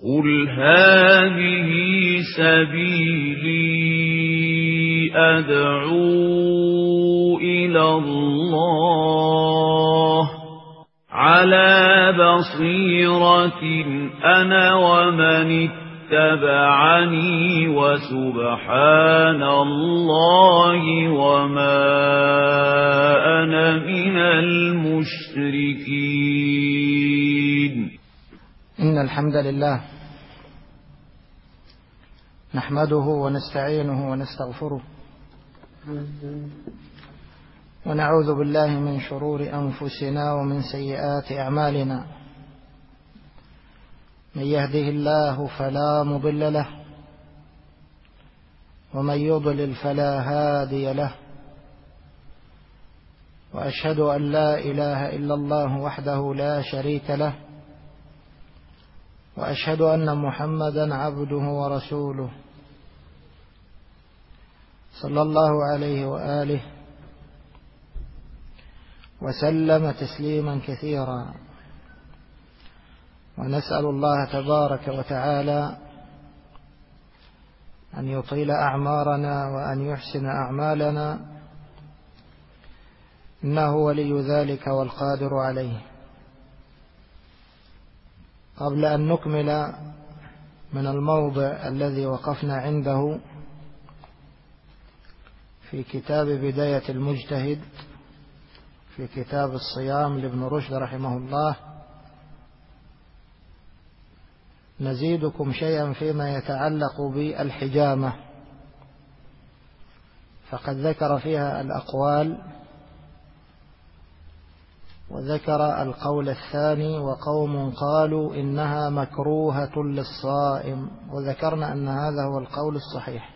قل هذه سبيلي أدعو إلى الله على بصيرة أنا ومن اتبعني وسبحان الله وما أنا من المشركين. إن الحمد لله نحمده ونستعينه ونستغفره ونعوذ بالله من شرور أنفسنا ومن سيئات أعمالنا. من يهده الله فلا مضل له ومن يضلل فلا هادي له، وأشهد أن لا إله إلا الله وحده لا شريك له، وأشهد أن محمدا عبده ورسوله صلى الله عليه وآله وسلم تسليما كثيرا. ونسأل الله تبارك وتعالى أن يطيل أعمارنا وأن يحسن أعمالنا، إنه ولي ذلك والقادر عليه. قبل أن نكمل من الموضع الذي وقفنا عنده في كتاب بداية المجتهد في كتاب الصيام لابن رشد رحمه الله، نزيدكم شيئا فيما يتعلق بالحجامة، فقد ذكر فيها الأقوال، وذكر القول الثاني وقوم قالوا إنها مكروهة للصائم، وذكرنا أن هذا هو القول الصحيح.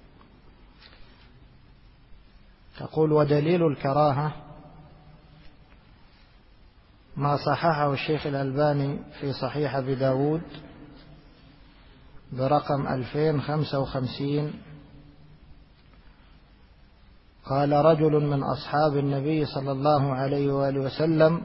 تقول ودليل الكراهة ما صححه الشيخ الألباني في صحيح أبي داود برقم 2055. قال رجل من أصحاب النبي صلى الله عليه وآله وسلم: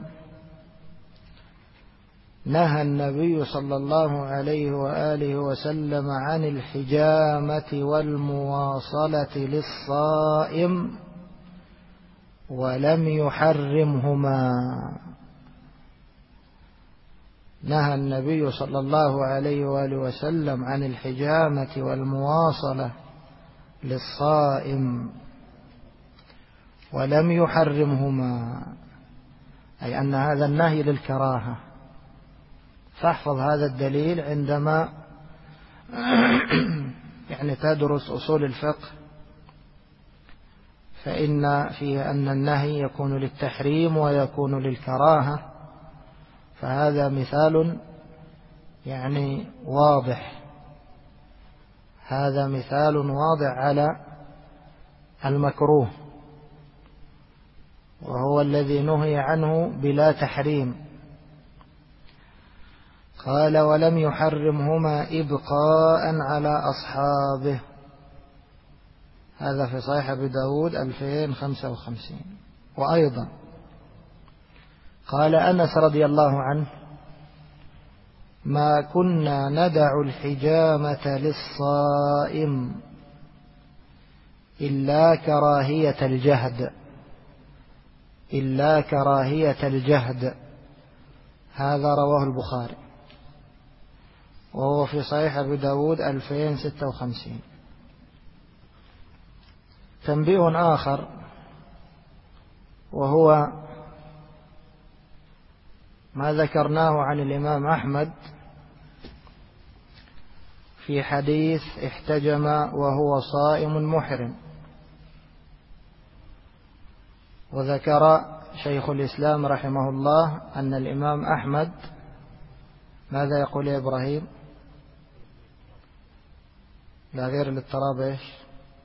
نهى النبي صلى الله عليه وآله وسلم عن الحجامة والمواصلة للصائم ولم يحرمهما. نهى النبي صلى الله عليه وآله وسلم عن الحجامة والمواصلة للصائم ولم يحرمهما، أي أن هذا النهي للكراهة. فاحفظ هذا الدليل عندما تدرس أصول الفقه، فإن فيه أن النهي يكون للتحريم ويكون للكراهة، فهذا مثال واضح، هذا مثال واضح على المكروه، وهو الذي نهي عنه بلا تحريم. قال ولم يحرمهما إبقاء على أصحابه، هذا في صحيح أبي داود 2055. وأيضا قال أنس رضي الله عنه: ما كنا ندع الحجامة للصائم إلا كراهية الجهد. هذا رواه البخاري وهو في صحيح أبي داود 2056. تنبيه آخر، وهو ما ذكرناه عن الإمام أحمد في حديث احتجم وهو صائم محرم. وذكر شيخ الإسلام رحمه الله أن الإمام أحمد ماذا يقول يا إبراهيم؟ لا غير الاضطراب إيش؟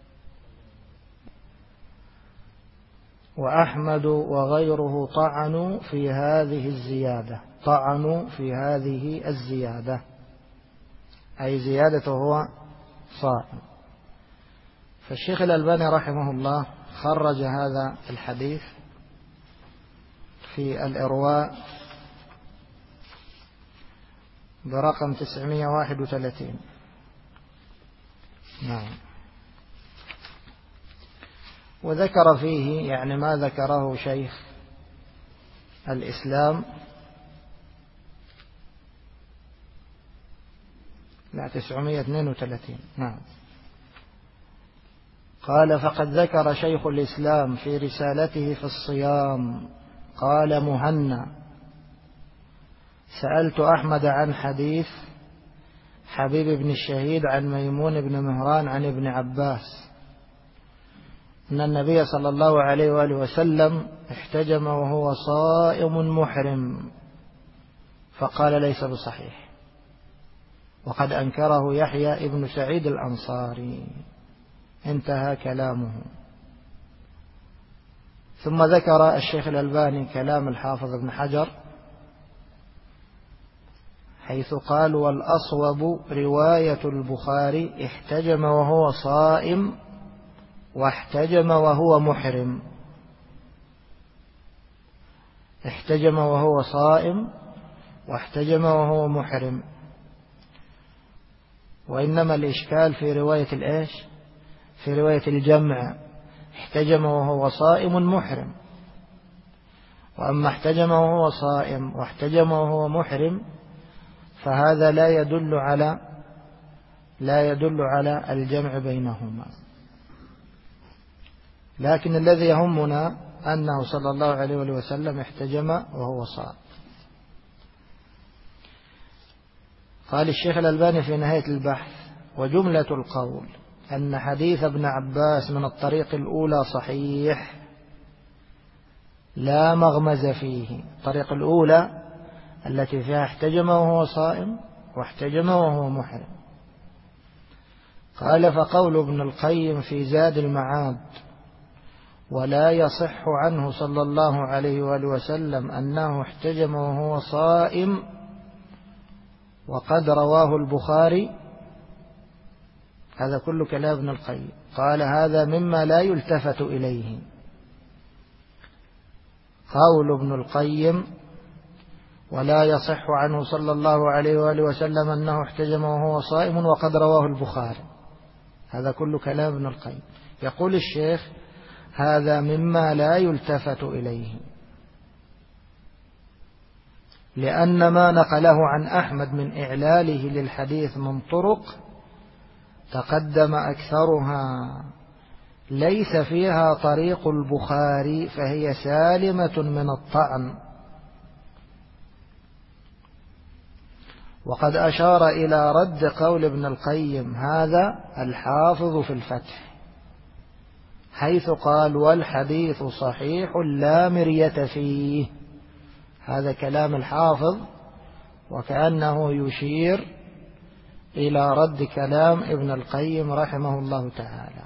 وأحمد وغيره طعنوا في هذه الزيادة، أي زيادته هو صائم. فالشيخ الألباني رحمه الله خرج هذا الحديث في الإرواء برقم 931. نعم. وذكر فيه يعني ما ذكره شيخ الإسلام 932. نعم. قال: فقد ذكر شيخ الإسلام في رسالته في الصيام، قال مهنا: سألت أحمد عن حديث حبيب بن الشهيد عن ميمون بن مهران عن ابن عباس أن النبي صلى الله عليه وآله وسلم احتجم وهو صائم محرم، فقال: ليس بصحيح، وقد أنكره يحيى ابن سعيد الأنصاري. انتهى كلامه. ثم ذكر الشيخ الألباني كلام الحافظ ابن حجر حيث قال: والأصوب رواية البخاري احتجم وهو صائم واحتجم وهو محرم. احتجم وهو صائم واحتجم وهو محرم. وإنما الإشكال في رواية الإيش؟ في رواية الجمع: احتجم وهو صائم محرم. وأما احتجم وهو صائم واحتجم وهو محرم فهذا لا يدل على الجمع بينهما. لكن الذي يهمنا أنه صلى الله عليه وسلم احتجم وهو صائم. قال الشيخ الألباني في نهاية البحث: وجملة القول أن حديث ابن عباس من الطريق الأولى صحيح لا مغمز فيه. الطريق الأولى التي فيها احتجم وهو صائم واحتجم وهو محرم. قال: فقول ابن القيم في زاد المعاد: ولا يصح عنه صلى الله عليه وآله وسلم أنه احتجم وهو صائم وقد رواه البخاري، هذا كل كلام ابن القيم. قال: هذا مما لا يلتفت إليه. قول ابن القيم: ولا يصح عنه صلى الله عليه وآله وسلم أنه احتجم وهو صائم وقد رواه البخاري، هذا كل كلام ابن القيم. يقول الشيخ: هذا مما لا يلتفت إليه، لأن ما نقله عن أحمد من إعلاله للحديث من طرق تقدم أكثرها ليس فيها طريق البخاري، فهي سالمة من الطعن. وقد أشار إلى رد قول ابن القيم هذا الحافظ في الفتح، حيث قال: والحديث صحيح لا مرية فيه. هذا كلام الحافظ، وكأنه يشير إلى رد كلام ابن القيم رحمه الله تعالى.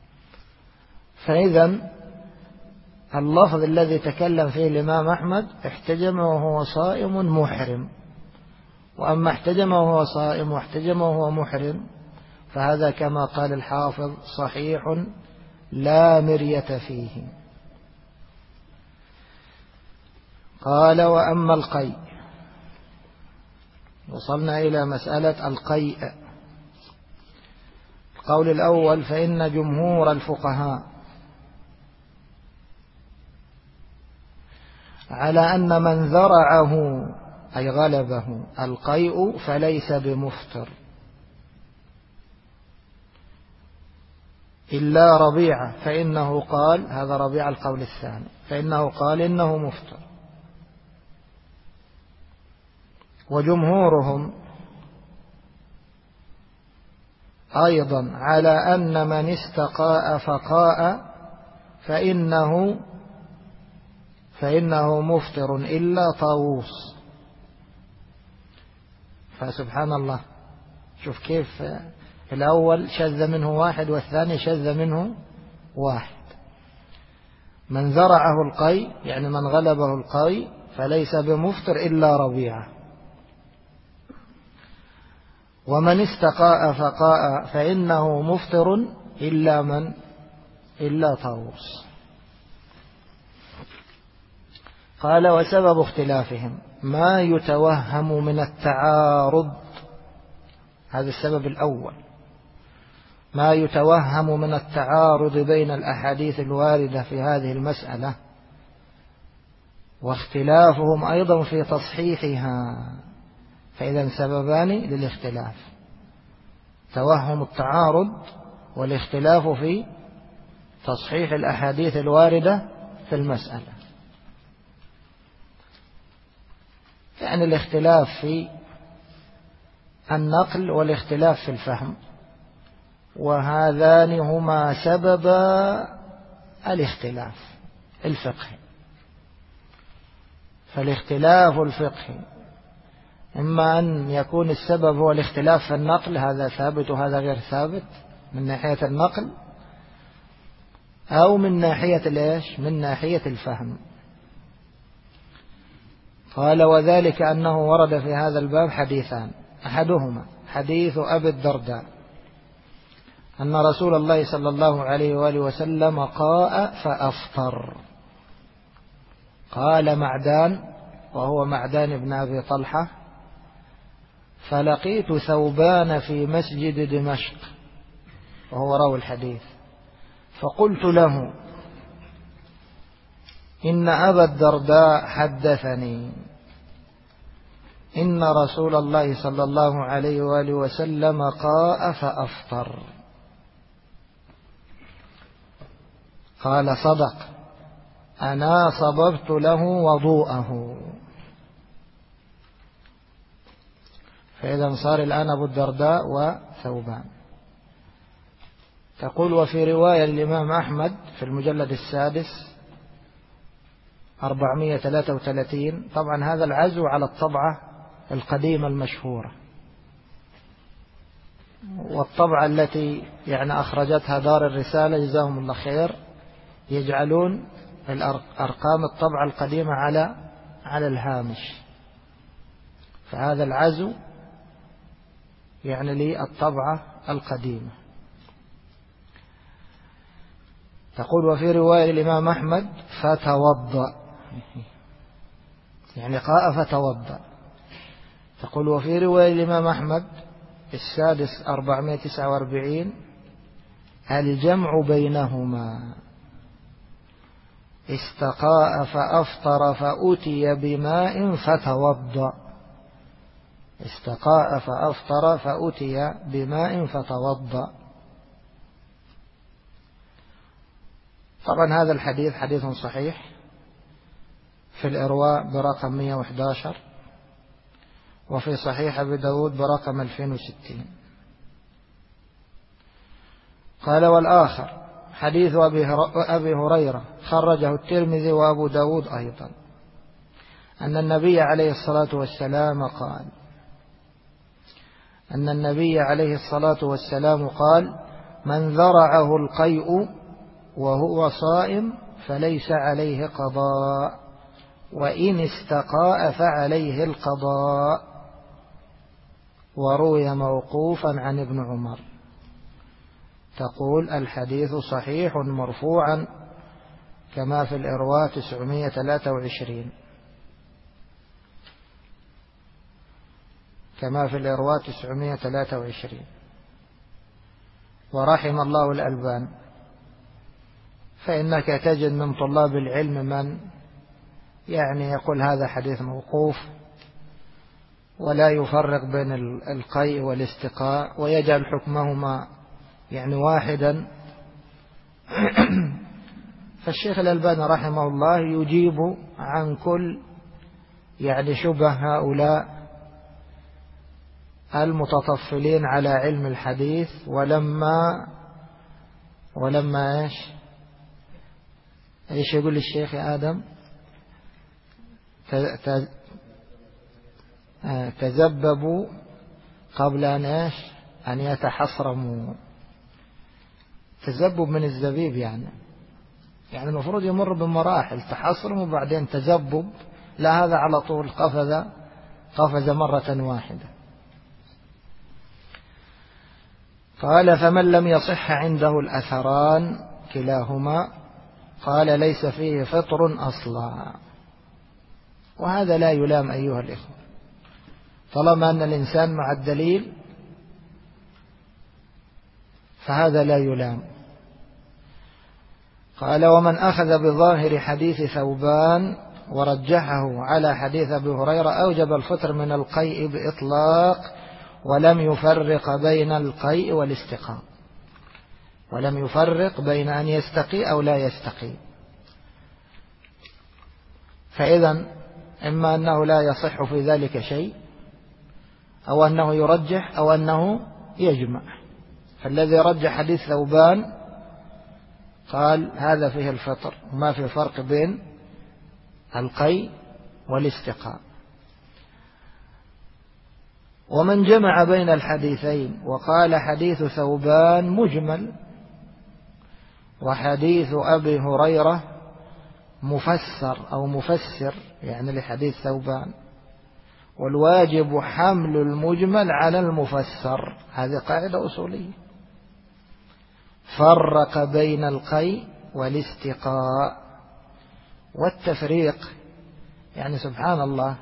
فإذا اللفظ الذي تكلم فيه الإمام أحمد: احتجم وهو صائم محرم. وأما احتجم وهو صائم واحتجم وهو محرم فهذا كما قال الحافظ صحيح لا مرية فيه. قال: وأما القيء، وصلنا إلى مسألة القيء. القول الأول: فإن جمهور الفقهاء على أن من ذرعه أي غلبه القيء فليس بمفطر إلا ربيعة، فإنه قال، هذا ربيع القول الثاني، فإنه قال إنه مفطر. وجمهورهم أيضا على أن من استقاء فقاء فإنه مفطر إلا طاووس. فسبحان الله، شوف كيف الأول شذ منه واحد والثاني شذ منه واحد. من ذرعه القيء يعني من غلبه القيء فليس بمفطر إلا ربيعة. ومن استقاء فقاء فإنه مفطر إلا طاووس. قال وسبب اختلافهم ما يتوهم من التعارض. هذا السبب الأول، ما يتوهم من التعارض بين الأحاديث الواردة في هذه المسألة، واختلافهم أيضا في تصحيحها. فإذا سببان للاختلاف: توهم التعارض والاختلاف في تصحيح الأحاديث الواردة في المسألة. يعني الاختلاف في النقل والاختلاف في الفهم، وهذان هما سبب الاختلاف الفقهي. فالاختلاف الفقهي إما أن يكون السبب هو الاختلاف في النقل، هذا ثابت وهذا غير ثابت من ناحية النقل، أو من ناحية الإيش؟ من ناحية الفهم. قال وذلك أنه ورد في هذا الباب حديثان: أحدهما حديث أبي الدرداء أن رسول الله صلى الله عليه وآله وسلم قاء فأفطر. قال معدان، وهو معدان بن أبي طلحة: فلقيت ثوبان في مسجد دمشق، وهو راوي الحديث، فقلت له: إن أبا الدرداء حدثني إن رسول الله صلى الله عليه وآله وسلم قاء فأفطر. قال: صدق، أنا صببت له وضوءه. فإذا صار الآن أبو الدرداء وثوبان. تقول: وفي رواية الإمام أحمد في المجلد السادس 433. طبعا هذا العزو على الطبعة القديمة المشهورة، والطبعة التي يعني أخرجتها دار الرسالة جزاهم الله خير يجعلون أرقام الطبعة القديمة على الهامش، فهذا العزو يعني للطبعة القديمة. تقول: وفي رواية الإمام أحمد فتوضأ، يعني قاء فتوضأ. تقول: وفي رواية الإمام أحمد السادس 449 الجمع بينهما: استقاء فأفطر فأتي بماء فتوضأ. استقاء فأفطر فأتي بماء فتوضأ. طبعا هذا الحديث حديث صحيح في الإرواء برقم 111، وفي صحيح أبي داود برقم 2060. قال: والآخر حديث أبي هريرة خرجه الترمذي وأبو داود أيضا، أن النبي عليه الصلاة والسلام قال: من ذرعه القيء وهو صائم فليس عليه قضاء، وإن استقاء فعليه القضاء. وروي موقوفا عن ابن عمر. تقول: الحديث صحيح مرفوعا كما في الإرواء 923، ورحم الله الألبان. فإنك تجد من طلاب العلم من يعني يقول هذا حديث موقوف، ولا يفرق بين القيء والاستقاء، ويجعل حكمهما يعني واحدا. فالشيخ الألباني رحمه الله يجيب عن كل يعني شبه هؤلاء المتطفلين على علم الحديث. ولما ايش يقول الشيخ يا آدم؟ تذببوا قبل أن يتحصرموا. تذبب من الزبيب، يعني المفروض يمر بمراحل: تحصرم وبعدين تذبب. لا، هذا على طول قفز مرة واحدة. قال: فمن لم يصح عنده الأثران كلاهما قال ليس فيه فطر أصلا. وهذا لا يلام أيها الإخوة، طالما أن الإنسان مع الدليل فهذا لا يلام. قال: ومن أخذ بظاهر حديث ثوبان ورجحه على حديث أبي هريرة أوجب الفطر من القيء بإطلاق، ولم يفرق بين القيء والاستقاء، ولم يفرق بين أن يستقي أو لا يستقي. فإذا إما أنه لا يصح في ذلك شيء، أو أنه يرجح، أو أنه يجمع. فالذي رجح حديث ثوبان قال هذا فيه الفطر وما في فرق بين القيء والاستقاء. ومن جمع بين الحديثين وقال حديث ثوبان مجمل وحديث أبي هريرة مفسر أو مفسر يعني لحديث ثوبان، والواجب حمل المجمل على المفسر، هذه قاعدة أصولية. فرق بين القيء والاستقاء. والتفريق يعني سبحان الله،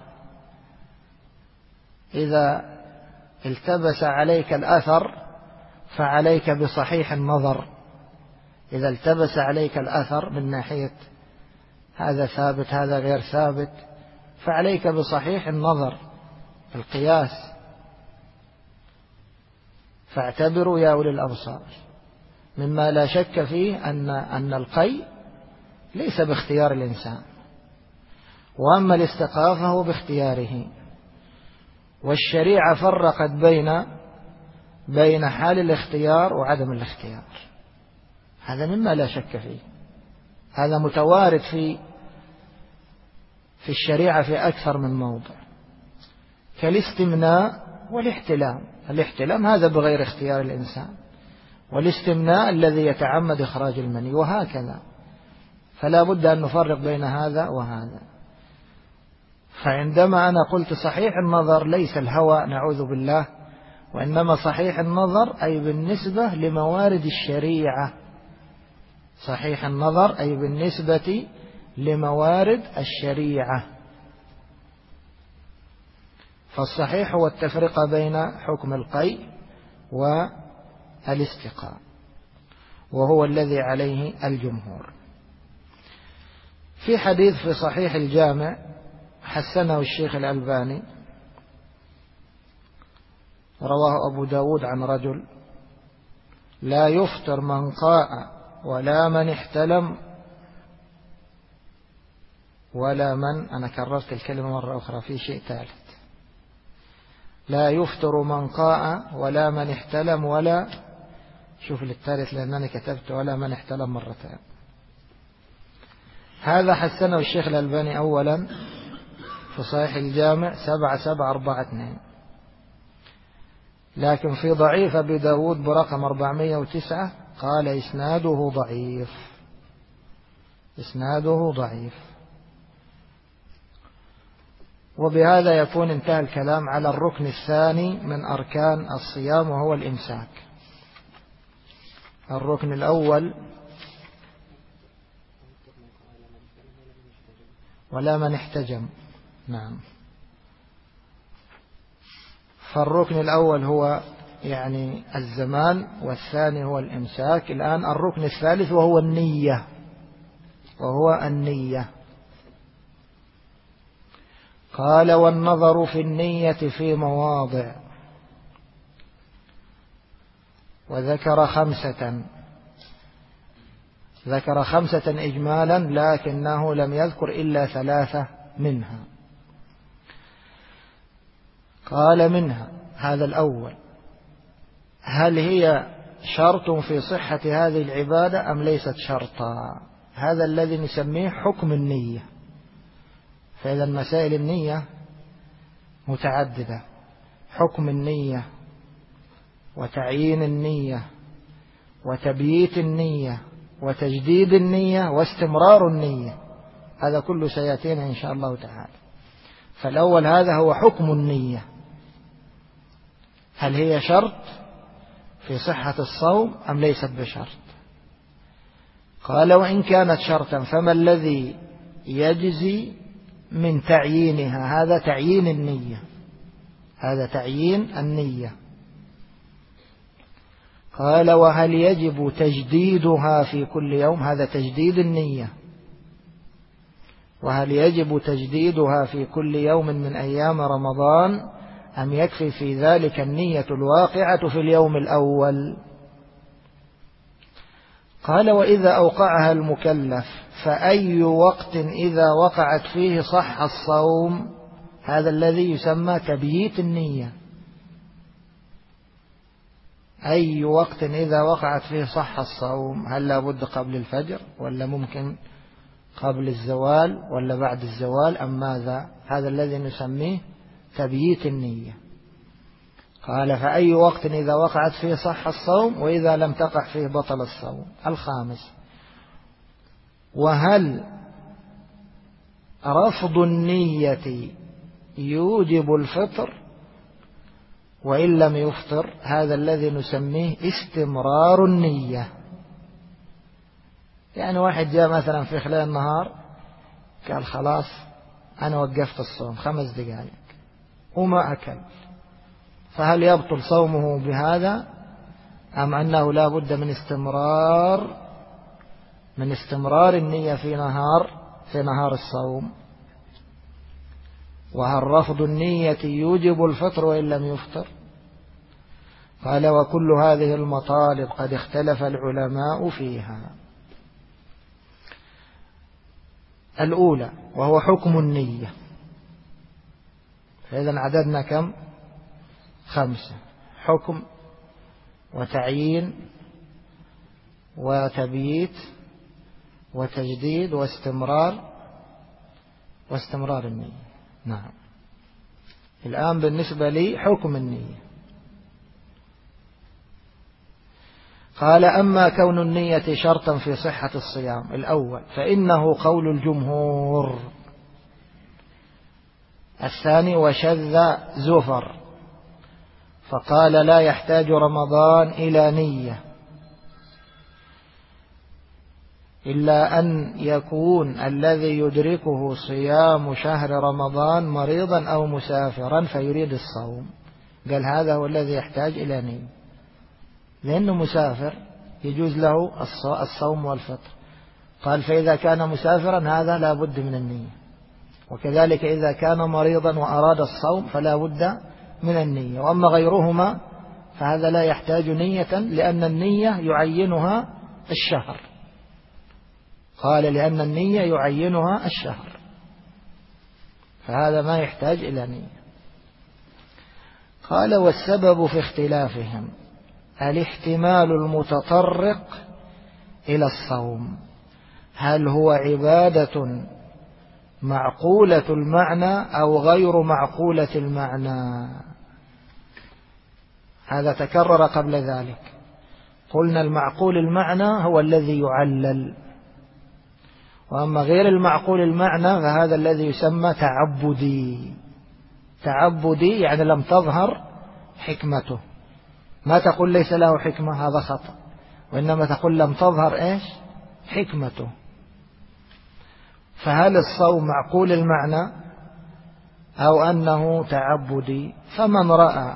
إذا التبس عليك الأثر فعليك بصحيح النظر. إذا التبس عليك الأثر من ناحية هذا ثابت هذا غير ثابت، فعليك بصحيح النظر القياس. فاعتبروا يا أولي الأبصار، مما لا شك فيه أن القيء ليس باختيار الإنسان، وأما الاستقاء فهو باختياره. والشريعة فرقت بين حال الاختيار وعدم الاختيار، هذا مما لا شك فيه، هذا متوارد في الشريعة في أكثر من موضع، كالاستمناء والاحتلام. الاحتلام هذا بغير اختيار الإنسان، والاستمناء الذي يتعمد إخراج المني، وهكذا. فلا بد أن نفرق بين هذا وهذا. فعندما أنا قلت صحيح النظر ليس الهوى نعوذ بالله، وإنما صحيح النظر أي بالنسبة لموارد الشريعة. صحيح النظر أي بالنسبة لموارد الشريعة. فالصحيح هو التفرقة بين حكم القيء والاستقاء، وهو الذي عليه الجمهور. في حديث في صحيح الجامع حسنه الشيخ الألباني، رواه أبو داود عن رجل: لا يفطر من قاء ولا من احتلم ولا من، أنا كررت الكلمة مرة أخرى في شيء ثالث، لا يفطر من قاء ولا من احتلم ولا، شوف الثالث لأنني كتبت ولا من احتلم مرتين. هذا حسنه الشيخ الألباني أولا في صحيح الجامع 7742، لكن في ضعيف أبي داود برقم 409 قال إسناده ضعيف، إسناده ضعيف. وبهذا يكون انتهى الكلام على الركن الثاني من أركان الصيام، وهو الإمساك. الركن الأول ولا من احتجم، نعم. فالركن الأول هو يعني الزمان، والثاني هو الإمساك. الآن الركن الثالث وهو النية، وهو النية. قال: والنظر في النية في مواضع، وذكر خمسة إجمالا، لكنه لم يذكر إلا 3 منها. قال: منها، هذا الأول، هل هي شرط في صحة هذه العبادة أم ليست شرطا؟ هذا الذي نسميه حكم النية. فإذا مسائل النية متعددة: حكم النية، وتعيين النية، وتبييت النية، وتجديد النية، واستمرار النية. هذا كله سيأتينا إن شاء الله تعالى. فالأول هذا هو حكم النية، هل هي شرط في صحة الصوم أم ليست بشرط؟ قال: وإن كانت شرطا فما الذي يجزي من تعيينها. هذا تعيين النية، هذا تعيين النية. قال وهل يجب تجديدها في كل يوم؟ هذا تجديد النية. وهل يجب تجديدها في كل يوم من أيام رمضان أم يكفي في ذلك النية الواقعة في اليوم الأول؟ قال وإذا أوقعها المكلف فأي وقت إذا وقعت فيه صح الصوم؟ هذا الذي يسمى تبييت النية. أي وقت إذا وقعت فيه صح الصوم؟ هل لابد قبل الفجر ولا ممكن قبل الزوال ولا بعد الزوال أم ماذا؟ هذا الذي نسميه تبييت النية. قال فأي وقت إذا وقعت فيه صح الصوم وإذا لم تقع فيه بطل الصوم. الخامس وهل رفض النية يوجب الفطر وإن لم يفطر؟ هذا الذي نسميه استمرار النية. يعني واحد جاء مثلا في خلال النهار قال خلاص أنا وقفت الصوم 5 دقائق وما أكل، فهل يبطل صومه بهذا أم أنه لا بد من استمرار النية في نهار الصوم؟ وهل رفض النية يوجب الفطر وإن لم يفطر؟ قال وكل هذه المطالب قد اختلف العلماء فيها. الأولى وهو حكم النية. فإذا عددنا كم؟ 5: حكم وتعيين وتبييت وتجديد واستمرار النية. نعم. الآن بالنسبة لي حكم النية. قال أما كون النية شرطا في صحة الصيام الأول فإنه قول الجمهور. الثاني وشذ زفر فقال لا يحتاج رمضان إلى نية إلا أن يكون الذي يدركه صيام شهر رمضان مريضا أو مسافرا فيريد الصوم. قال هذا هو الذي يحتاج إلى نية، لأنه مسافر يجوز له الصوم والفطر. قال فإذا كان مسافرا هذا لا بد من النية، وكذلك إذا كان مريضا وأراد الصوم فلا بد من النية. وأما غيرهما فهذا لا يحتاج نية لأن النية يعينها الشهر. قال لأن النية يعينها الشهر، فهذا ما يحتاج إلى نية. قال والسبب في اختلافهم الاحتمال المتطرق إلى الصوم، هل هو عبادة معقولة المعنى أو غير معقولة المعنى؟ هذا تكرر قبل ذلك. قلنا المعقول المعنى هو الذي يعلل، وأما غير المعقول المعنى فهذا الذي يسمى تعبدي. تعبدي يعني لم تظهر حكمته. ما تقول ليس له حكمة، هذا خطأ، وإنما تقول لم تظهر إيش؟ حكمته. فهل الصوم معقول المعنى أو أنه تعبدي؟ فمن رأى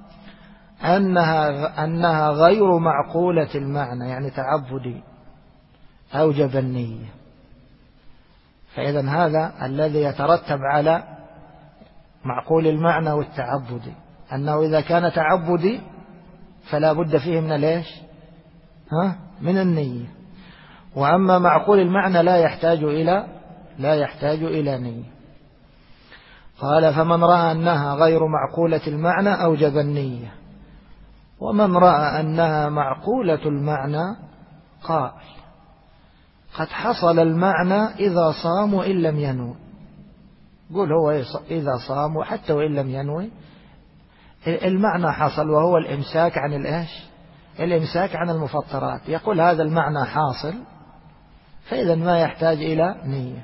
أنها غير معقولة المعنى يعني تعبدي أوجب النية. فإذا هذا الذي يترتب على معقول المعنى والتعبدي، أنه إذا كان تعبدي فلا بد فيه من ليش؟ من النية. وأما معقول المعنى لا يحتاج إلى نية. قال فمن رأى أنها غير معقولة المعنى أوجب النية، ومن رأى أنها معقولة المعنى قال قد حصل المعنى إذا صام وإن لم ينوي. قل هو إذا صام وحتى وإن لم ينوي المعنى حصل، وهو الإمساك عن الإيش؟ الإمساك عن المفطرات. يقول هذا المعنى حاصل، فإذا ما يحتاج إلى نية.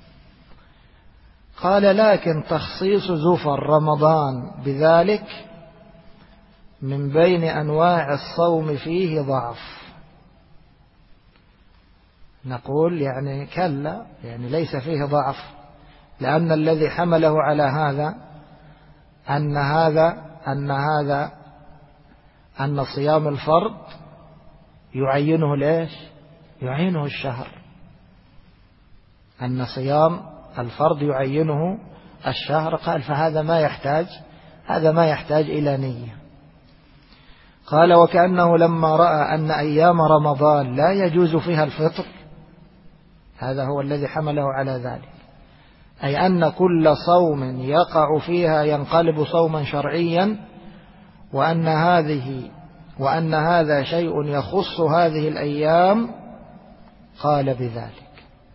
قال لكن تخصيص زفر رمضان بذلك من بين أنواع الصوم فيه ضعف. نقول يعني كلا، يعني ليس فيه ضعف، لأن الذي حمله على هذا أن صيام الفرض يعينه ليش؟ يعينه الشهر، أن صيام الفرض يعينه الشهر. قال فهذا ما يحتاج إلى نية. قال وكأنه لما رأى أن أيام رمضان لا يجوز فيها الفطر، هذا هو الذي حمله على ذلك، أي أن كل صوم يقع فيها ينقلب صوما شرعيا، وأن هذا شيء يخص هذه الأيام، قال بذلك.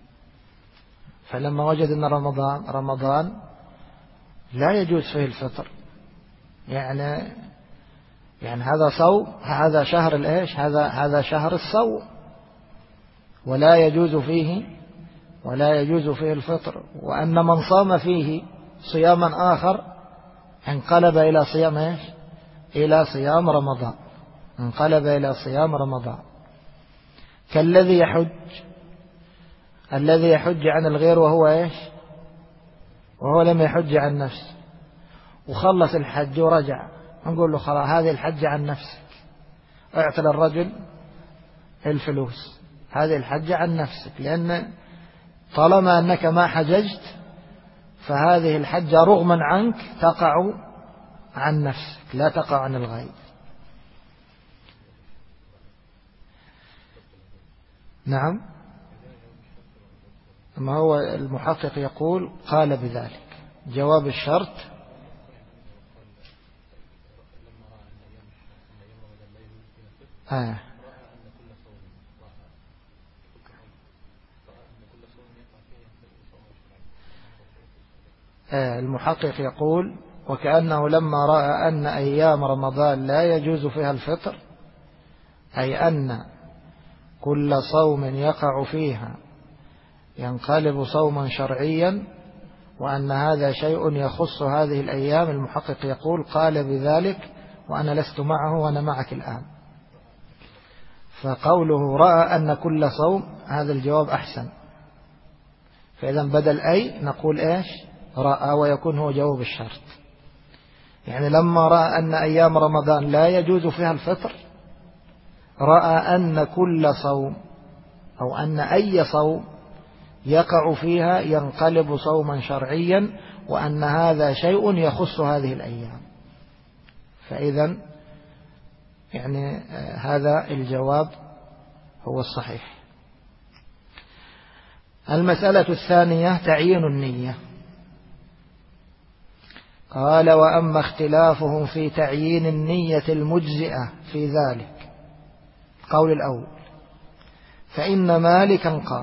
فلما وجد أن رمضان لا يجوز فيه الفطر، يعني هذا صوم، هذا شهر الإيش؟ هذا شهر الصوم، ولا يجوز فيه الفطر، وأن من صام فيه صياما آخر انقلب إلى صيام إيش؟ إلى صيام رمضان، انقلب إلى صيام رمضان. كالذي يحج عن الغير وهو إيش؟ وهو لم يحج عن نفسه، وخلص الحج ورجع، نقول له خلاص هذه الحج عن نفسك، اعطي للرجل الفلوس، هذه الحج عن نفسك، لأن طالما أنك ما حججت فهذه الحجة رغما عنك تقع عن نفسك، لا تقع عن الغير. نعم، ما هو المحقق يقول قال بذلك، جواب الشرط المحقق يقول وكأنه لما رأى أن أيام رمضان لا يجوز فيها الفطر، أي أن كل صوم يقع فيها ينقلب صوما شرعيا، وأن هذا شيء يخص هذه الأيام. المحقق يقول قال بذلك وأنا لست معه وأنا معك الآن. فقوله رأى أن كل صوم، هذا الجواب أحسن، فإذا بدل أي نقول إيش؟ رأى، ويكون هو جواب الشرط. يعني لما رأى أن أيام رمضان لا يجوز فيها الفطر، رأى أن كل صوم أو أن أي صوم يقع فيها ينقلب صوما شرعيا، وأن هذا شيء يخص هذه الأيام. فإذا يعني هذا الجواب هو الصحيح. المسألة الثانية تعيين النية. قال وأما اختلافهم في تعيين النية المجزئة في ذلك، قول الأول، فإن مالكا قال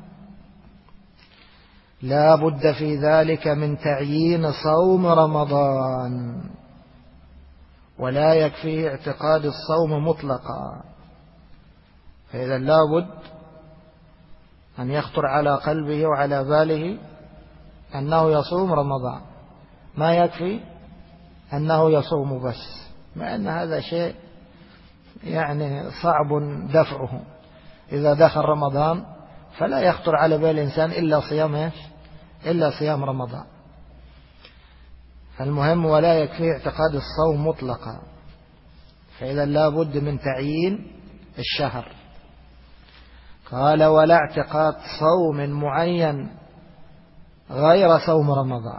لا بد في ذلك من تعيين صوم رمضان، ولا يكفيه اعتقاد الصوم مطلقا. فإذا لا بد أن يخطر على قلبه وعلى باله أنه يصوم رمضان، ما يكفي أنه يصوم بس، مع أن هذا شيء يعني صعب دفعه. إذا دخل رمضان فلا يخطر على بال الإنسان إلا صيام رمضان. المهم ولا يكفي اعتقاد الصوم مطلقا، فإذا لا بد من تعيين الشهر. قال ولا اعتقاد صوم معين غير صوم رمضان،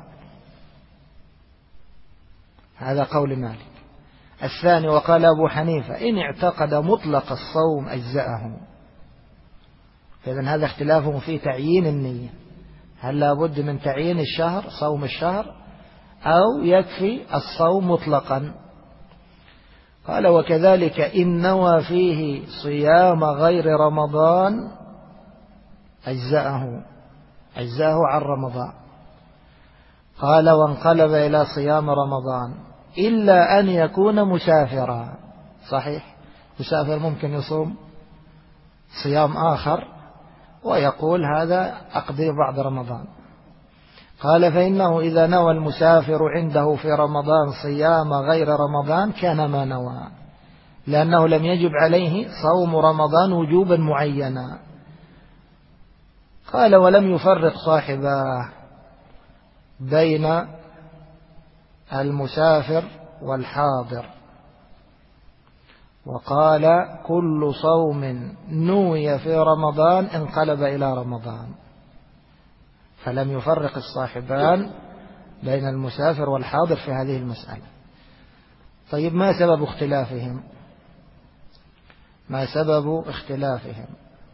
هذا قول مالك. الثاني وقال أبو حنيفة إن اعتقد مطلق الصوم أجزأه. فإذن هذا اختلافهم في تعيين النية، هل لا بد من تعيين الشهر، صوم الشهر، أو يكفي الصوم مطلقا. قال وكذلك إن نوى فيه صيام غير رمضان أجزأه عن رمضان. قال وانقلب إلى صيام رمضان إلا أن يكون مسافرا. صحيح، مسافر ممكن يصوم صيام آخر ويقول هذا أقضي بعد رمضان. قال فإنه إذا نوى المسافر عنده في رمضان صيام غير رمضان كان ما نوى، لأنه لم يجب عليه صوم رمضان وجوبا معينا. قال ولم يفرق صاحبه، بين المسافر والحاضر، وقال كل صوم نوي في رمضان انقلب إلى رمضان، فلم يفرق الصاحبان بين المسافر والحاضر في هذه المسألة. طيب ما سبب اختلافهم؟ ما سبب اختلافهم؟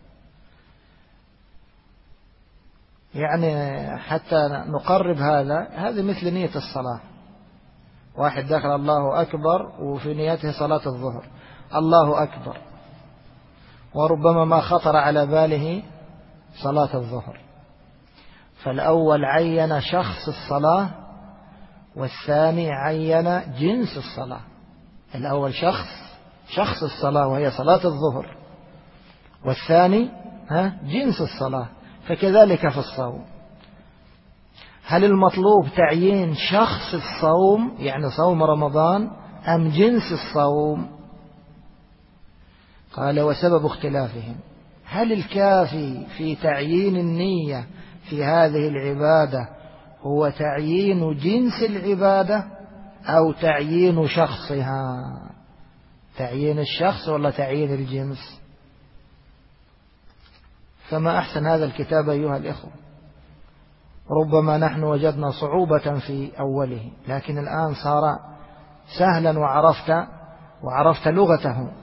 يعني حتى نقرب هذا مثل نية الصلاة. واحد دخل الله أكبر وفي نيته صلاة الظهر، الله أكبر، وربما ما خطر على باله صلاة الظهر، فالأول عين شخص الصلاة والثاني عين جنس الصلاة. الأول شخص الصلاة وهي صلاة الظهر، والثاني جنس الصلاة. فكذلك في الصوم، هل المطلوب تعيين شخص الصوم يعني صوم رمضان أم جنس الصوم؟ قال وسبب اختلافهم، هل الكافي في تعيين النية في هذه العبادة هو تعيين جنس العبادة أو تعيين شخصها؟ تعيين الشخص ولا تعيين الجنس؟ فما أحسن هذا الكتاب أيها الإخوة. ربما نحن وجدنا صعوبة في أوله، لكن الآن صار سهلا وعرفت لغته.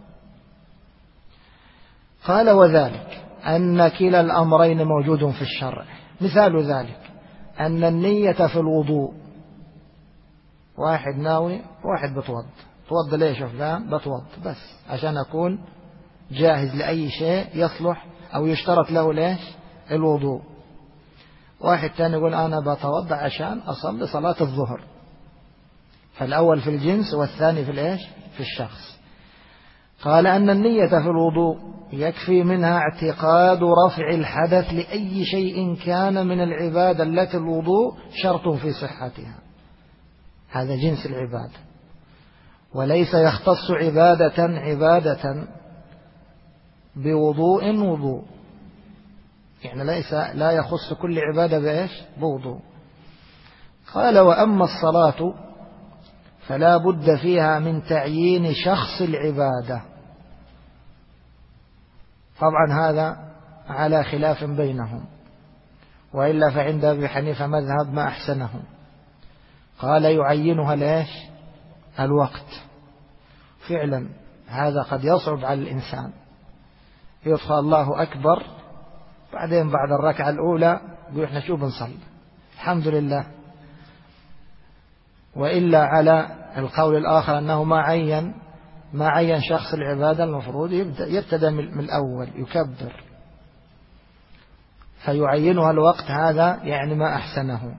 قال وذلك أن كلا الأمرين موجود في الشرع. مثال ذلك أن النية في الوضوء، واحد ناوي واحد بتوضى ليش يا فلان؟ بتوضى بس عشان أكون جاهز لأي شيء يصلح أو يشترط له ليش الوضوء. واحد تاني يقول أنا بتوضى عشان أصلي صلاة الظهر. فالأول في الجنس والثاني في الإيش؟ في الشخص. قال أن النية في الوضوء يكفي منها اعتقاد رفع الحدث لأي شيء كان من العبادة التي الوضوء شرط في صحتها. هذا جنس العبادة، وليس يختص عبادة بوضوء، يعني لا يخص كل عبادة بإيش؟ بوضوء. قال وأما الصلاة فلا بد فيها من تعيين شخص العبادة. طبعا هذا على خلاف بينهم، وإلا فعند أبي حنيفة مذهب ما أحسنه، قال يعينها ليش؟ الوقت. فعلا هذا قد يصعب على الإنسان، يدخل الله أكبر بعدين بعد الركعة الأولى يقول إحنا شو بنصلي الحمد لله. وإلا على القول الآخر أنه ما عين شخص العبادة، المفروض يبتدأ من الأول يكبر، فيعينها الوقت. هذا يعني ما أحسنه.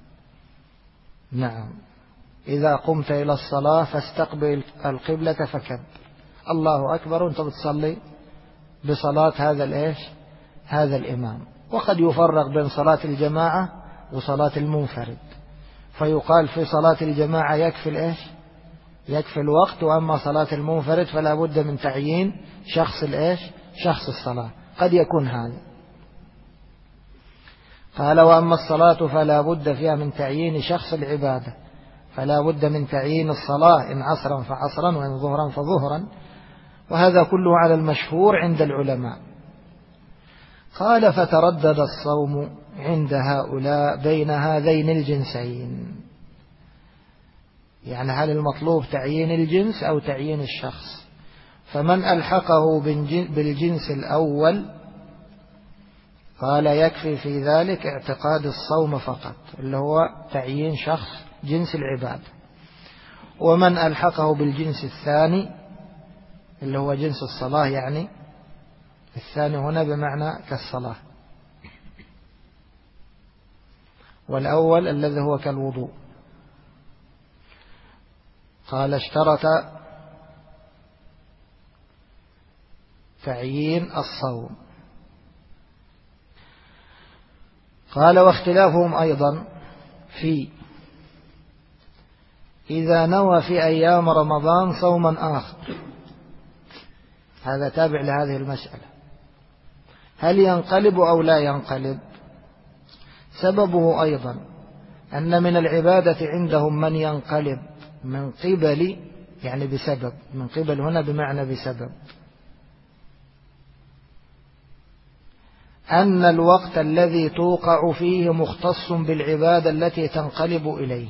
نعم، إذا قمت إلى الصلاة فاستقبل القبلة فكبر الله أكبر وأنت بتصلي بصلاة هذا الإمام. وقد يفرق بين صلاة الجماعة وصلاة المنفرد، فيقال في صلاة الجماعة يكفي الوقت، وأما صلاة المنفرد فلا بد من تعيين شخص الصلاة. قد يكون هذا. قال وأما الصلاة فلا بد فيها من تعيين شخص العبادة، فلا بد من تعيين الصلاة إن عصرا فعصرا وإن ظهرا فظهرا، وهذا كله على المشهور عند العلماء. قال فتردد الصوم عند هؤلاء بين هذين الجنسين، يعني هل المطلوب تعيين الجنس أو تعيين الشخص؟ فمن ألحقه بالجنس الأول قال يكفي في ذلك اعتقاد الصوم فقط، اللي هو تعيين شخص جنس العبادة. ومن ألحقه بالجنس الثاني اللي هو جنس الصلاة، يعني الثاني هنا بمعنى كالصلاة، والأول الذي هو كالوضوء. قال اشترط تعيين الصوم. قال واختلافهم أيضا في إذا نوى في أيام رمضان صوما آخر، هذا تابع لهذه المسألة، هل ينقلب أو لا ينقلب؟ سببه أيضا أن من العبادة عندهم من ينقلب من قبل، يعني بسبب، من قبل هنا بمعنى بسبب، أن الوقت الذي توقع فيه مختص بالعبادة التي تنقلب إليه،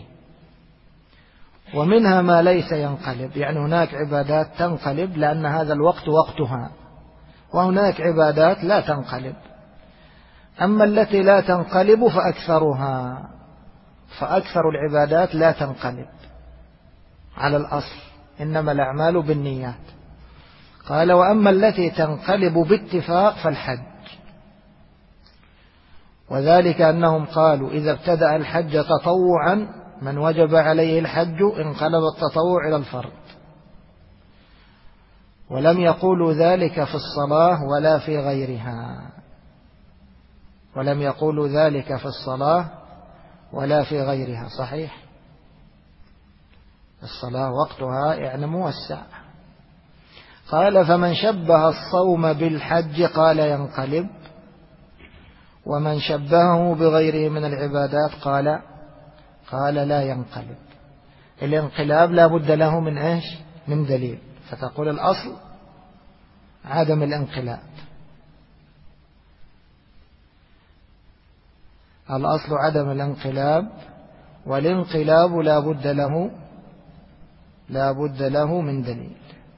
ومنها ما ليس ينقلب، يعني هناك عبادات تنقلب لأن هذا الوقت وقتها، وهناك عبادات لا تنقلب. أما التي لا تنقلب فأكثر العبادات لا تنقلب على الأصل، إنما الأعمال بالنيات. قال وأما التي تنقلب باتفاق فالحج، وذلك أنهم قالوا إذا ابتدأ الحج تطوعا من وجب عليه الحج انقلب التطوع إلى الفرض، ولم يقولوا ذلك في الصلاة ولا في غيرها، ولم يقولوا ذلك في الصلاة ولا في غيرها. صحيح، الصلاة وقتها يعني موسع. قال فمن شبه الصوم بالحج قال ينقلب، ومن شبهه بغيره من العبادات قال لا ينقلب. الانقلاب لا بد له من ايش؟ من دليل، فتقول الأصل عدم الانقلاب، الأصل عدم الانقلاب، والانقلاب لا بد له من دليل.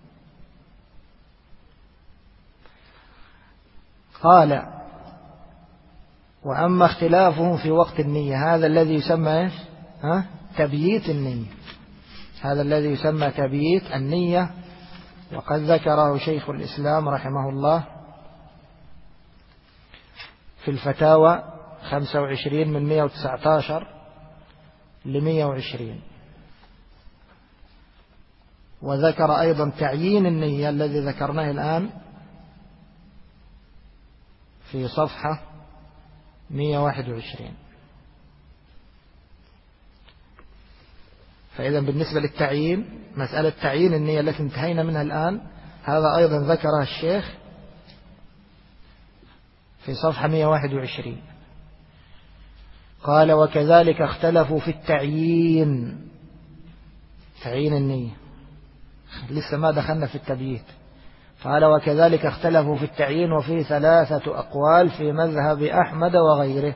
قال وأما اختلافهم في وقت النية، هذا الذي يسمى تبييت النية، هذا الذي يسمى تبييت النية، وقد ذكره شيخ الإسلام رحمه الله في الفتاوى 25 من 119 ل120. وذكر أيضا تعيين النية الذي ذكرناه الآن في صفحة 121. فإذا بالنسبة للتعيين، مسألة تعيين النية التي انتهينا منها الآن، هذا أيضا ذكرها الشيخ في صفحة 121. قال وكذلك اختلفوا في التعيين، تعيين النية، لسه ما دخلنا في التبييت. قال وكذلك اختلفوا في التعيين، وفيه 3 أقوال في مذهب أحمد وغيره.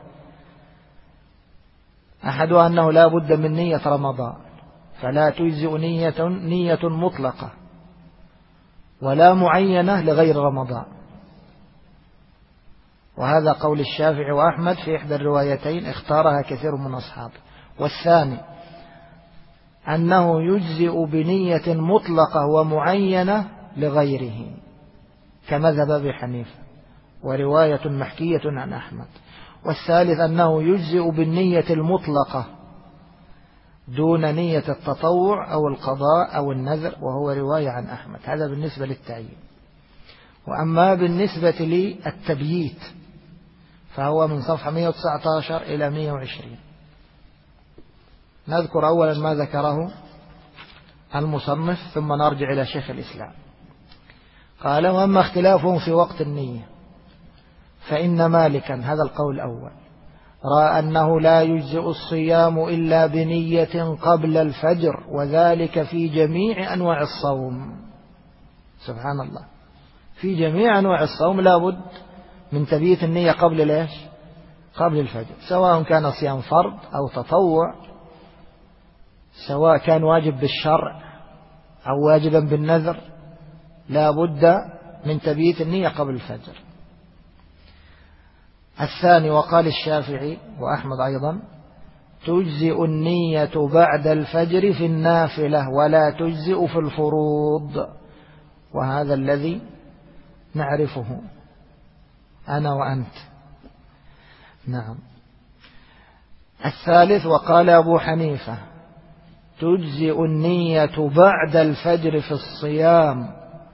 أحدها أنه لا بد من نية رمضان، فلا تجزئ نية مطلقة ولا معينة لغير رمضان، وهذا قول الشافعي وأحمد في إحدى الروايتين اختارها كثير من أصحابه. والثاني أنه يجزئ بنية مطلقة ومعينة لغيره كمذهب أبي حنيفة، ورواية محكية عن أحمد. والثالث أنه يجزئ بالنية المطلقة دون نية التطوع أو القضاء أو النذر، وهو رواية عن أحمد. هذا بالنسبة للتعيين. وأما بالنسبة للتبييت فهو من صفحة 119 إلى 120. نذكر أولا ما ذكره المصنف ثم نرجع إلى شيخ الإسلام. قال وأما اختلافهم في وقت النية فإن مالكا، هذا القول الأول، رأى أنه لا يجزئ الصيام إلا بنية قبل الفجر، وذلك في جميع أنواع الصوم. سبحان الله، في جميع أنواع الصوم لابد من تبييت النية قبل ليش؟ قبل الفجر، سواء كان صيام فرض أو تطوع، سواء كان واجب بالشرع أو واجبا بالنذر، لابد من تبييت النية قبل الفجر. الثاني وقال الشافعي وأحمد أيضا تجزئ النية بعد الفجر في النافلة ولا تجزئ في الفروض، وهذا الذي نعرفه أنا وأنت. نعم. الثالث وقال أبو حنيفة تجزئ النية بعد الفجر في الصيام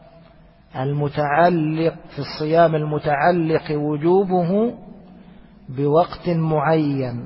المتعلق وجوبه بوقت معين.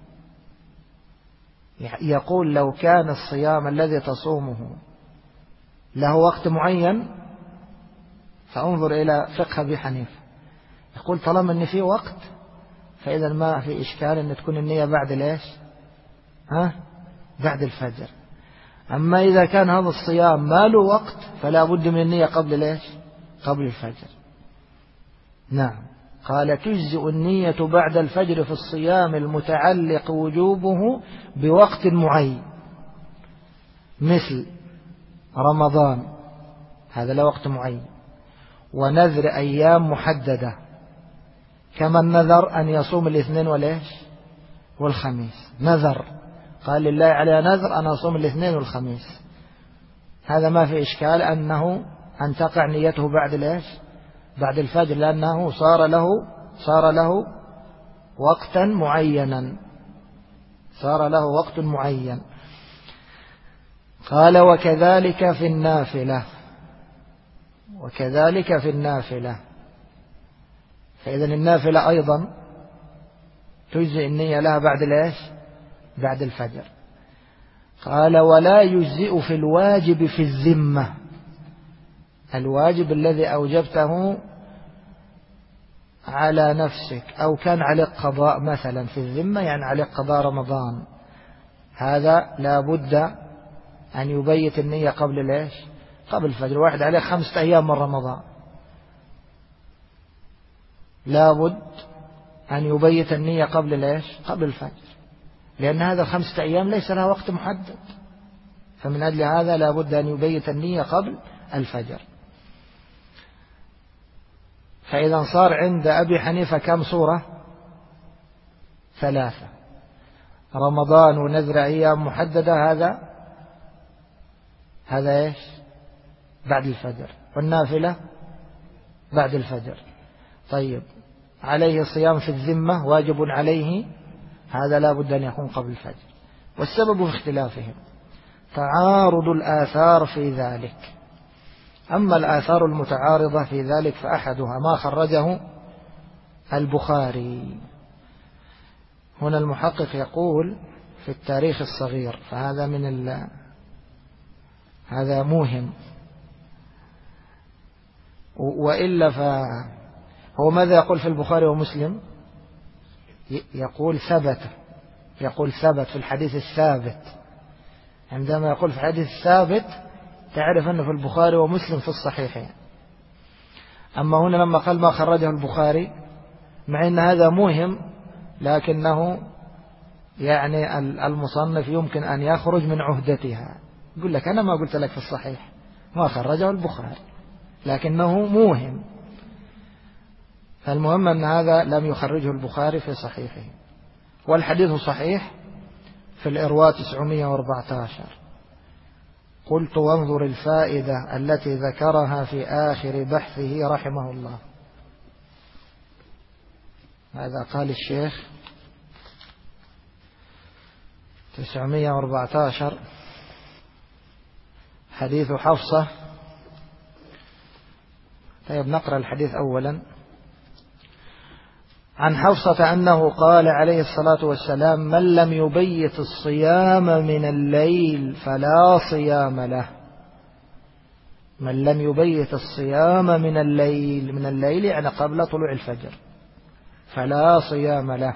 يقول لو كان الصيام الذي تصومه له وقت معين، فانظر إلى فقه أبي حنيفة، يقول طالما أن في وقت فإذا ما في إشكال أن تكون النية بعد ليش؟ بعد الفجر. أما إذا كان هذا الصيام ما له وقت فلا بد من النية قبل قبل الفجر. نعم. قال تجزئ النية بعد الفجر في الصيام المتعلق وجوبه بوقت معين، مثل رمضان هذا له وقت معين، ونذر أيام محددة، كما النذر أن يصوم الاثنين والخميس، نذر قال لله عليه نذر أن أصوم الاثنين والخميس، هذا ما في إشكال أن تقع نيته بعد الفجر، لأنه صار له وقتا معينا، صار له وقت معين. قال وكذلك في النافلة، فإذا النافلة أيضا تجزئ النية لها بعد الفجر. قال ولا يجزئ في الواجب في الذمة، الواجب الذي أوجبته على نفسك أو كان عليك قضاء مثلا في الذمة، يعني عليك قضاء رمضان، هذا لا بد أن يبيت النية قبل الفجر. واحد عليه 5 أيام من رمضان، لا بد أن يبيت النية قبل الفجر، لأن هذا 5 أيام ليس لها وقت محدد، فمن أجل هذا لا بد أن يبيت النية قبل الفجر. فإذا صار عند أبي حنيفة كم صورة؟ 3، رمضان ونذر أيام محددة، هذا بعد الفجر، والنافلة بعد الفجر. طيب عليه صيام في الذمة واجب عليه، هذا لا بد أن يكون قبل الفجر. والسبب في اختلافهم تعارض الآثار في ذلك. أما الآثار المتعارضة في ذلك فأحدها ما خرجه البخاري. هنا المحقق يقول في التاريخ الصغير، فهذا هذا موهم، وإلا فهو ماذا يقول في البخاري ومسلم؟ يقول ثبت في الحديث الثابت. عندما يقول في الحديث الثابت تعرف أنه في البخاري ومسلم في الصحيحين. أما هنا لما قال ما خرجه البخاري، مع أن هذا موهم، لكنه يعني المصنف يمكن أن يخرج من عهدتها، يقول لك أنا ما قلت لك في الصحيح ما خرجه البخاري، لكنه موهم. فالمهم أن هذا لم يخرجه البخاري في صحيحه. والحديث صحيح في الإرواء 914. قلت وانظر الفائدة التي ذكرها في آخر بحثه رحمه الله. هذا قال الشيخ 914 حديث حفصة. طيب نقرأ الحديث أولا. عن حفصة أنه قال عليه الصلاة والسلام من لم يبيت الصيام من الليل فلا صيام له. من لم يبيت الصيام من الليل يعني قبل طلوع الفجر فلا صيام له.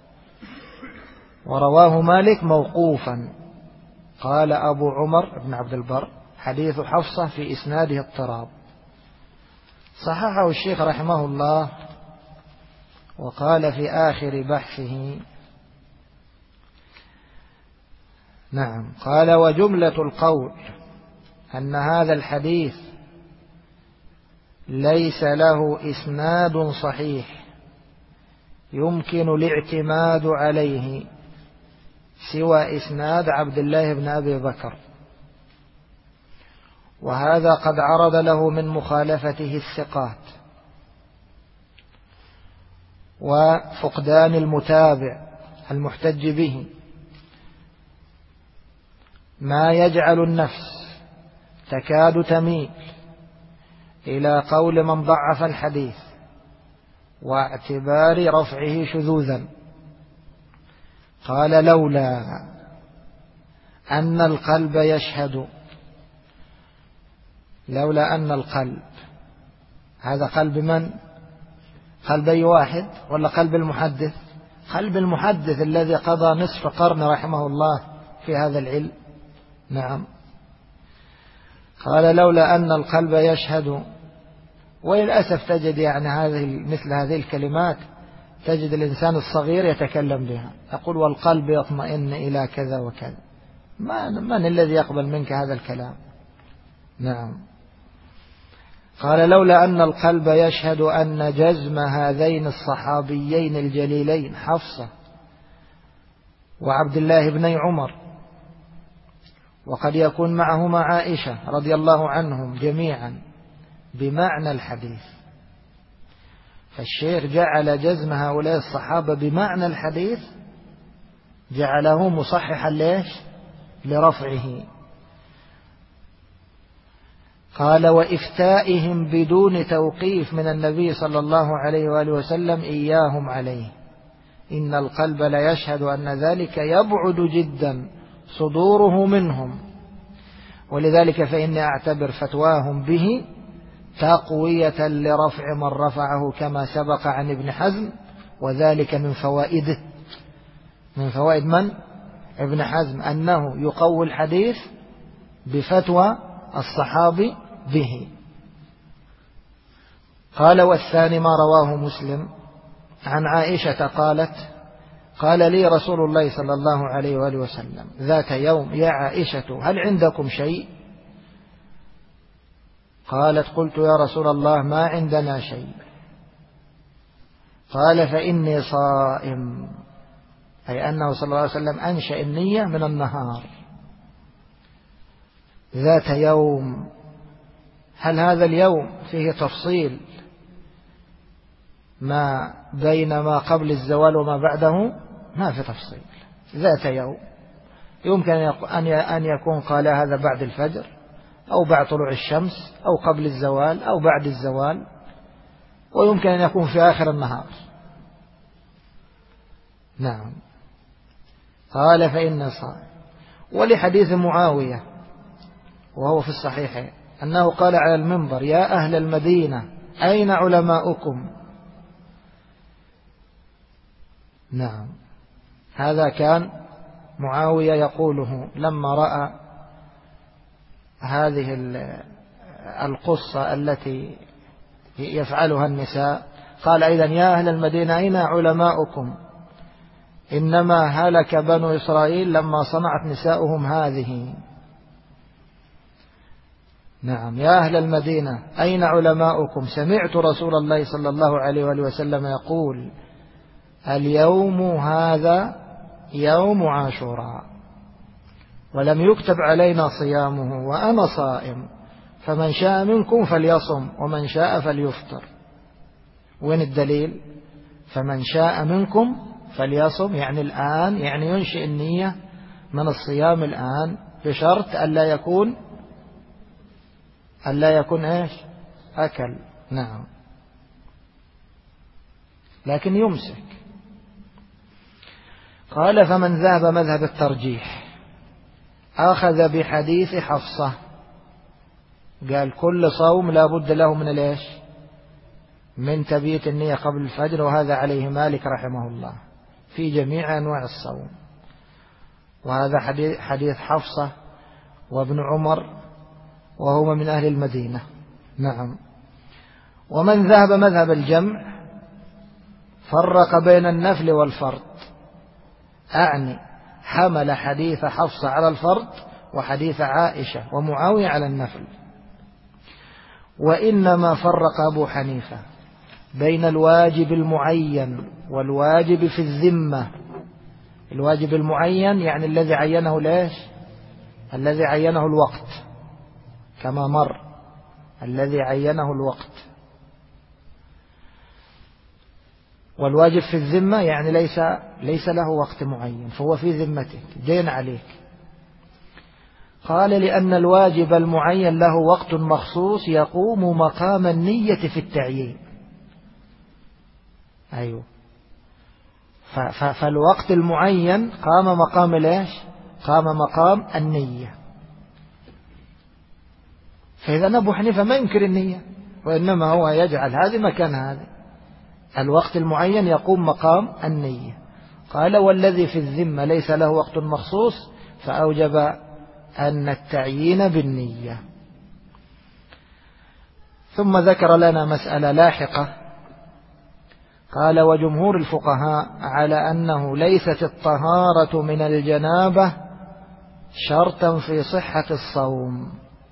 ورواه مالك موقوفا. قال أبو عمر بن عبد البر حديث حفصة في إسناده اضطراب. صححه الشيخ رحمه الله وقال في آخر بحثه نعم قال وجملة القول أن هذا الحديث ليس له إسناد صحيح يمكن الاعتماد عليه سوى إسناد عبد الله بن أبي بكر، وهذا قد عرض له من مخالفته الثقات وفقدان المتابع المحتج به ما يجعل النفس تكاد تميل إلى قول من ضعف الحديث واعتبار رفعه شذوذا. قال لولا أن القلب يشهد، لولا أن القلب، هذا قلب من؟ قلب أي واحد ولا قلب المحدث؟ قلب المحدث الذي قضى نصف قرن رحمه الله في هذا العلم. نعم. قال لولا أن القلب يشهد. وللأسف تجد يعني مثل هذه الكلمات تجد الإنسان الصغير يتكلم بها، يقول والقلب يطمئن إلى كذا وكذا. من الذي يقبل منك هذا الكلام؟ نعم. قال لولا أن القلب يشهد أن جزم هذين الصحابيين الجليلين حفصة وعبد الله بن عمر، وقد يكون معهما عائشة رضي الله عنهم جميعا، بمعنى الحديث. فالشيخ جعل جزم هؤلاء الصحابة بمعنى الحديث جعله مصححا ليش؟ لرفعه. قال وإفتائهم بدون توقيف من النبي صلى الله عليه وآله وسلم إياهم عليه، إن القلب لا يشهد أن ذلك يبعد جدا صدوره منهم، ولذلك فإني أعتبر فتواهم به تقوية لرفع من رفعه كما سبق عن ابن حزم، وذلك من فوائده، من فوائد من؟ ابن حزم، أنه يقوي الحديث بفتوى الصحابي به. قال والثاني ما رواه مسلم عن عائشة قالت قال لي رسول الله صلى الله عليه وآله وسلم ذات يوم يا عائشة هل عندكم شيء؟ قالت قلت يا رسول الله ما عندنا شيء. قال فإني صائم، أي أنه صلى الله عليه وسلم أنشأ النية من النهار ذات يوم. هل هذا اليوم فيه تفصيل ما بين ما قبل الزوال وما بعده؟ ما في تفصيل. ذات يوم يمكن أن يكون قال هذا بعد الفجر أو بعد طلوع الشمس أو قبل الزوال أو بعد الزوال، ويمكن أن يكون في آخر النهار. نعم. قال فإن صائم. ولحديث معاوية وهو في الصحيح أنه قال على المنبر يا أهل المدينة أين علماؤكم؟ نعم. هذا كان معاوية يقوله لما رأى هذه القصة التي يفعلها النساء، قال أيضا يا أهل المدينة أين علماؤكم؟ إنما هلك بنو إسرائيل لما صنعت نساؤهم هذه. نعم. يا أهل المدينة أين علماؤكم؟ سمعت رسول الله صلى الله عليه وآله وسلم يقول اليوم هذا يوم عاشوراء ولم يكتب علينا صيامه وأنا صائم، فمن شاء منكم فليصم ومن شاء فليفطر. وين الدليل؟ فمن شاء منكم فليصم، يعني الآن، يعني ينشئ النية من الصيام الآن، بشرط ألا يكون إيش؟ أكل. نعم. لكن يمسك. قال فمن ذهب مذهب الترجيح أخذ بحديث حفصة، قال كل صوم لا بد له من الإيش؟ من تبييت النية قبل الفجر، وهذا عليه مالك رحمه الله في جميع أنواع الصوم. وهذا حديث حفصة وابن عمر وهما من أهل المدينة. نعم. ومن ذهب مذهب الجمع فرق بين النفل والفرض، أعني حمل حديث حفصة على الفرض وحديث عائشة ومعاوية على النفل. وإنما فرق أبو حنيفة بين الواجب المعين والواجب في الذمة. الواجب المعين يعني الذي عينه ليش؟ الذي عينه الوقت، كما مر الذي عينه الوقت. والواجب في الذمة يعني ليس له وقت معين، فهو في ذمتك، دين عليك. قال لأن الواجب المعين له وقت مخصوص يقوم مقام النية في التعيين. أيوه. فالوقت المعين قام مقام ليش؟ قام مقام النية. فإذا أبو حنيفة ما ينكر النية، وإنما هو يجعل هذه مكان هذه. الوقت المعين يقوم مقام النية. قال والذي في الذمة ليس له وقت مخصوص فأوجب أن التعيين بالنية. ثم ذكر لنا مسألة لاحقة، قال وجمهور الفقهاء على أنه ليست الطهارة من الجنابة شرطا في صحة الصوم.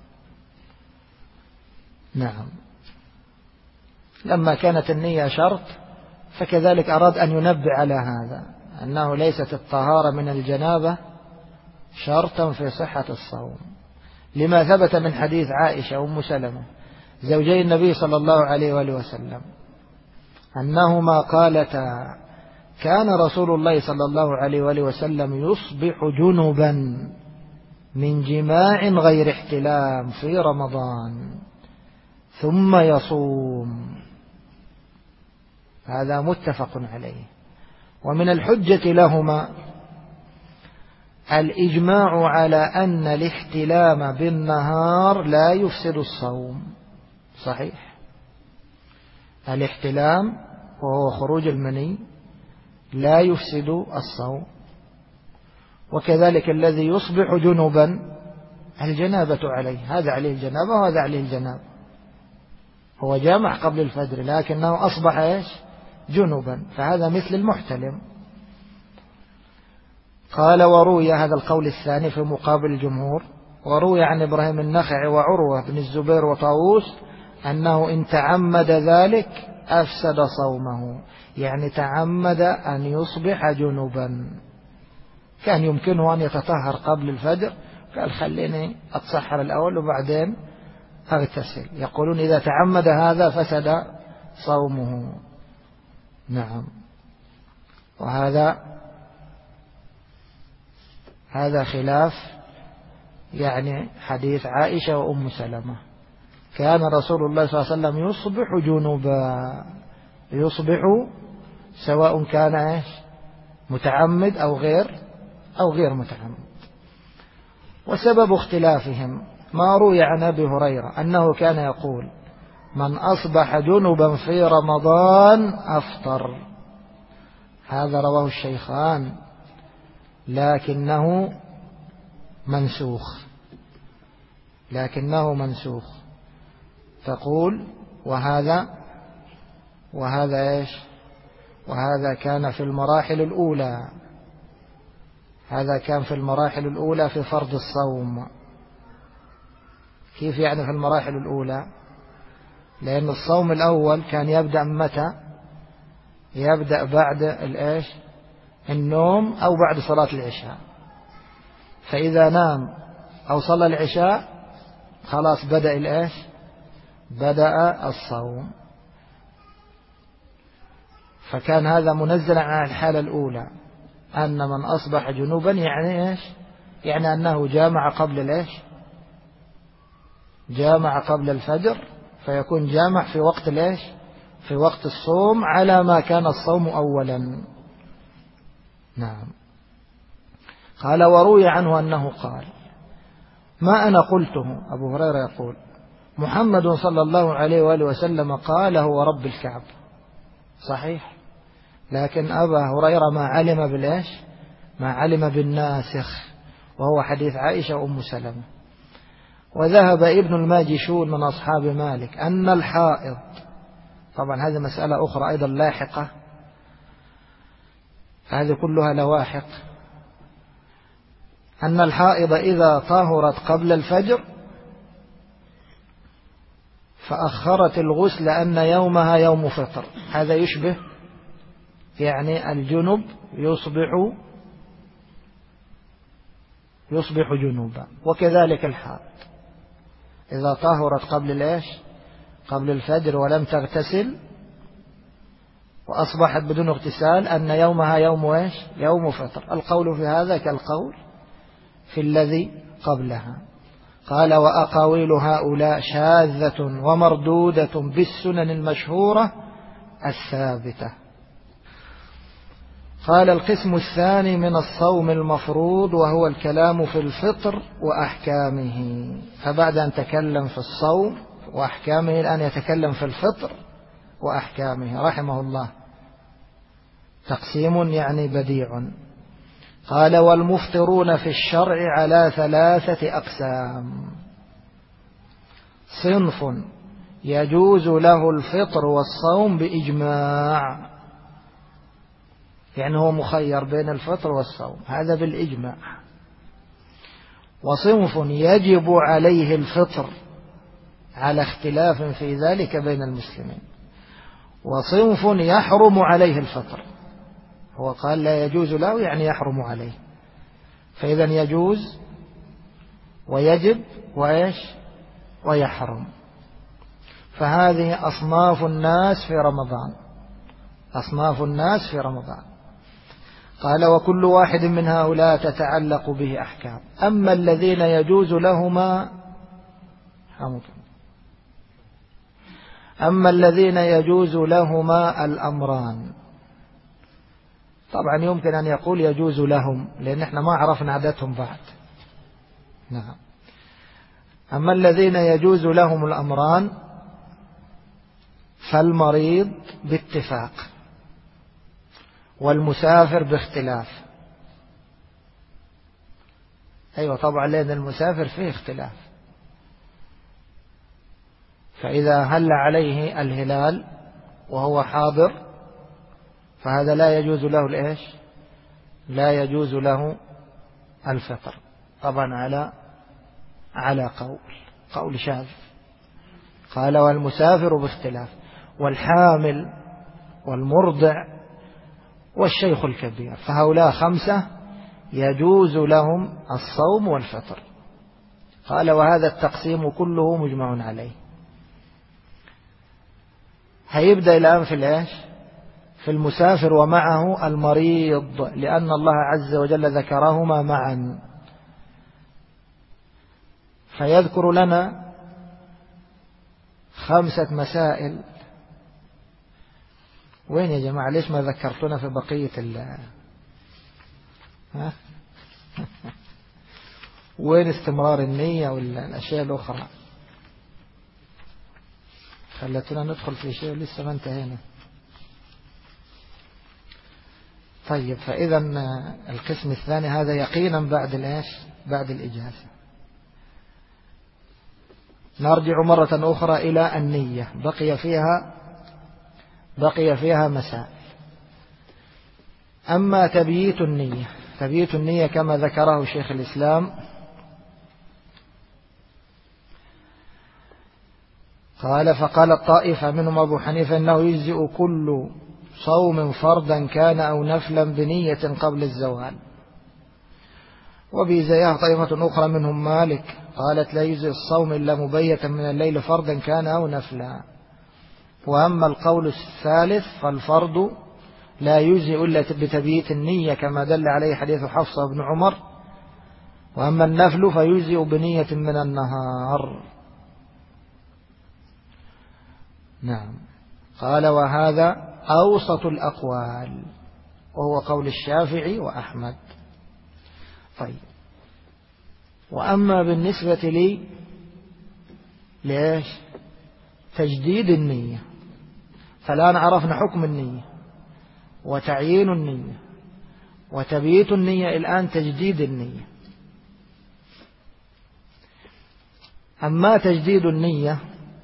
نعم، لما كانت النية شرط فكذلك أراد أن ينبه على هذا، أنه ليست الطهارة من الجنابة شرطا في صحة الصوم، لما ثبت من حديث عائشة أم سلمة زوجي النبي صلى الله عليه وآله وسلم أنهما قالتا كان رسول الله صلى الله عليه وآله وسلم يصبح جنبا من جماع غير احتلام في رمضان ثم يصوم. هذا متفق عليه. ومن الحجة لهما الإجماع على أن الاحتلام بالنهار لا يفسد الصوم. صحيح، الاحتلام وهو خروج المني لا يفسد الصوم، وكذلك الذي يصبح جنبا الجنابة عليه، هذا عليه الجنابة وهذا عليه الجنابة، هو جامع قبل الفجر لكنه أصبح إيش؟ جنبا، فهذا مثل المحتلم. قال وروي، هذا القول الثاني في مقابل الجمهور، وروي عن إبراهيم النخعي وعروة بن الزبير وطاووس أنه إن تعمد ذلك أفسد صومه، يعني تعمد أن يصبح جنبا، كان يمكنه أن يتطهر قبل الفجر، قال خليني أتسحر الأول وبعدين أغتسل، يقولون إذا تعمد هذا فسد صومه. نعم، وهذا خلاف يعني حديث عائشة وأم سلمة، كان رسول الله صلى الله عليه وسلم يصبح جنبا، يصبح سواء كان إيش؟ متعمد أو غير متعمد. وسبب اختلافهم ما روي عن أبي هريرة أنه كان يقول من أصبح جنبا في رمضان أفطر، هذا رواه الشيخان لكنه منسوخ، تقول وهذا إيش؟ وهذا كان في المراحل الأولى، هذا كان في المراحل الأولى في فرض الصوم. كيف يعني في المراحل الأولى؟ لأن الصوم الأول كان يبدأ متى؟ يبدأ بعد الإيش؟ النوم أو بعد صلاة العشاء، فإذا نام أو صلى العشاء خلاص بدأ الإيش؟ بدأ الصوم. فكان هذا منزلا عن الحالة الأولى، أن من أصبح جنوبا يعني إيش؟ يعني أنه جامع قبل الإيش؟ جامع قبل الفجر، فيكون جامع في وقت الإيش؟ في وقت الصوم على ما كان الصوم أولا. نعم. قال وروي عنه أنه قال ما أنا قلته، أبو هريرة يقول محمد صلى الله عليه وآله وسلم قال هو رب الكعبة. صحيح، لكن أبا هريرة ما علم بالإيش؟ ما علم بالناسخ، وهو حديث عائشة وأم سلمة. وذهب ابن الماجشون من أصحاب مالك أن الحائض، طبعا هذه مسألة أخرى أيضا لاحقة، هذه كلها لواحق، أن الحائض إذا طهرت قبل الفجر فأخرت الغسل أن يومها يوم فطر، هذا يشبه يعني الجنب يصبح جنوبا. وكذلك الحائض إذا طهرت قبل الإيش؟ قبل الفجر ولم تغتسل وأصبحت بدون اغتسال أن يومها يوم إيش؟ يوم فطر. القول في هذا كالقول في الذي قبلها. قال وأقاويل هؤلاء شاذة ومردودة بالسنن المشهورة الثابتة. قال القسم الثاني من الصوم المفروض وهو الكلام في الفطر وأحكامه. فبعد أن تكلم في الصوم وأحكامه الآن يتكلم في الفطر وأحكامه رحمه الله. تقسيم يعني بديع. قال والمفطرون في الشرع على 3 أقسام: صنف يجوز له الفطر والصوم بإجماع، يعني هو مخير بين الفطر والصوم، هذا بالإجماع. وصنف يجب عليه الفطر على اختلاف في ذلك بين المسلمين. وصنف يحرم عليه الفطر، هو قال لا يجوز له يعني يحرم عليه، فإذا يجوز ويجب وإيش ويحرم. فهذه أصناف الناس في رمضان، أصناف الناس في رمضان. قال وكل واحد من هؤلاء تتعلق به أحكام. أما الذين يجوز لهما أما الذين يجوز لهما الأمران، طبعا يمكن أن يقول يجوز لهم لأن احنا ما عرفنا عادتهم بعد. نعم. أما الذين يجوز لهم الأمران فالمريض باتفاق، والمسافر باختلاف. أيوة طبعا لأن المسافر فيه اختلاف، فإذا هل عليه الهلال وهو حاضر فهذا لا يجوز له الإيش؟ لا يجوز له الفطر، طبعا على قول شاذ. قال والمسافر باختلاف، والحامل والمرضع والشيخ الكبير، فهؤلاء 5 يجوز لهم الصوم والفطر. قال وهذا التقسيم كله مجمع عليه. هيبدأ الآن في الإيش؟ في المسافر ومعه المريض، لأن الله عز وجل ذكرهما معا. فيذكر لنا 5 مسائل. وين يا جماعة؟ ليش ما ذكرتنا في بقية وين استمرار النية والأشياء الأخرى؟ خلتنا ندخل في شيء لسه ما انتهينا. طيب، فإذا القسم الثاني هذا يقينا بعد الإيش؟ بعد الإجازة. نرجع مرة أخرى إلى النية، بقي فيها مسائل. أما تبييت النية كما ذكره شيخ الإسلام، قال فقال الطائفة منهم أبو حنيفة إنه يجزئ كل صوم فردا كان أو نفلا بنية قبل الزوال. وبيزيها طائفة أخرى منهم مالك قالت لا يجزئ الصوم إلا مبيتا من الليل فردا كان أو نفلا. وأما القول الثالث فالفرد لا يجزئ إلا بتبييت النية كما دل عليه حديث حفصة بن عمر. وأما النفل فيجزئ بنية من النهار. نعم. قال وهذا أوسط الأقوال وهو قول الشافعي وأحمد. طيب، وأما بالنسبة لي ليش تجديد النية، فالآن عرفنا حكم النية وتعيين النية وتبييت النية، الآن تجديد النية. أما تجديد النية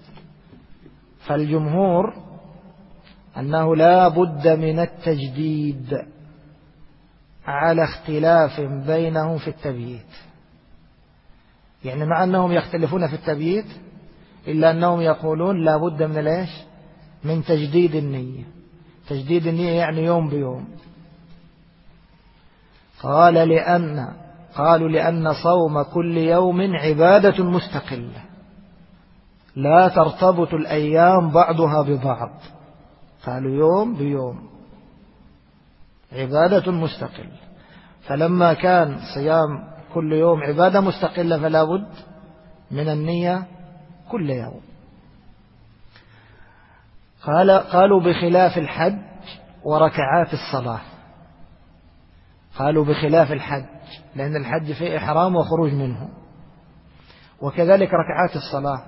فالجمهور أنه لا بد من التجديد على اختلاف بينهم في التبييت. يعني مع أنهم يختلفون في التبييت إلا أنهم يقولون لا بد من الإيش؟ من تجديد النية. تجديد النية يعني يوم بيوم. قالوا لأن صوم كل يوم عبادة مستقلة لا ترتبط الأيام بعضها ببعض. قالوا يوم بيوم عبادة مستقلة، فلما كان صيام كل يوم عبادة مستقلة فلا بد من النية كل يوم. قالوا بخلاف الحج وركعات الصلاة. قالوا بخلاف الحج لأن الحج فيه إحرام وخروج منه، وكذلك ركعات الصلاة.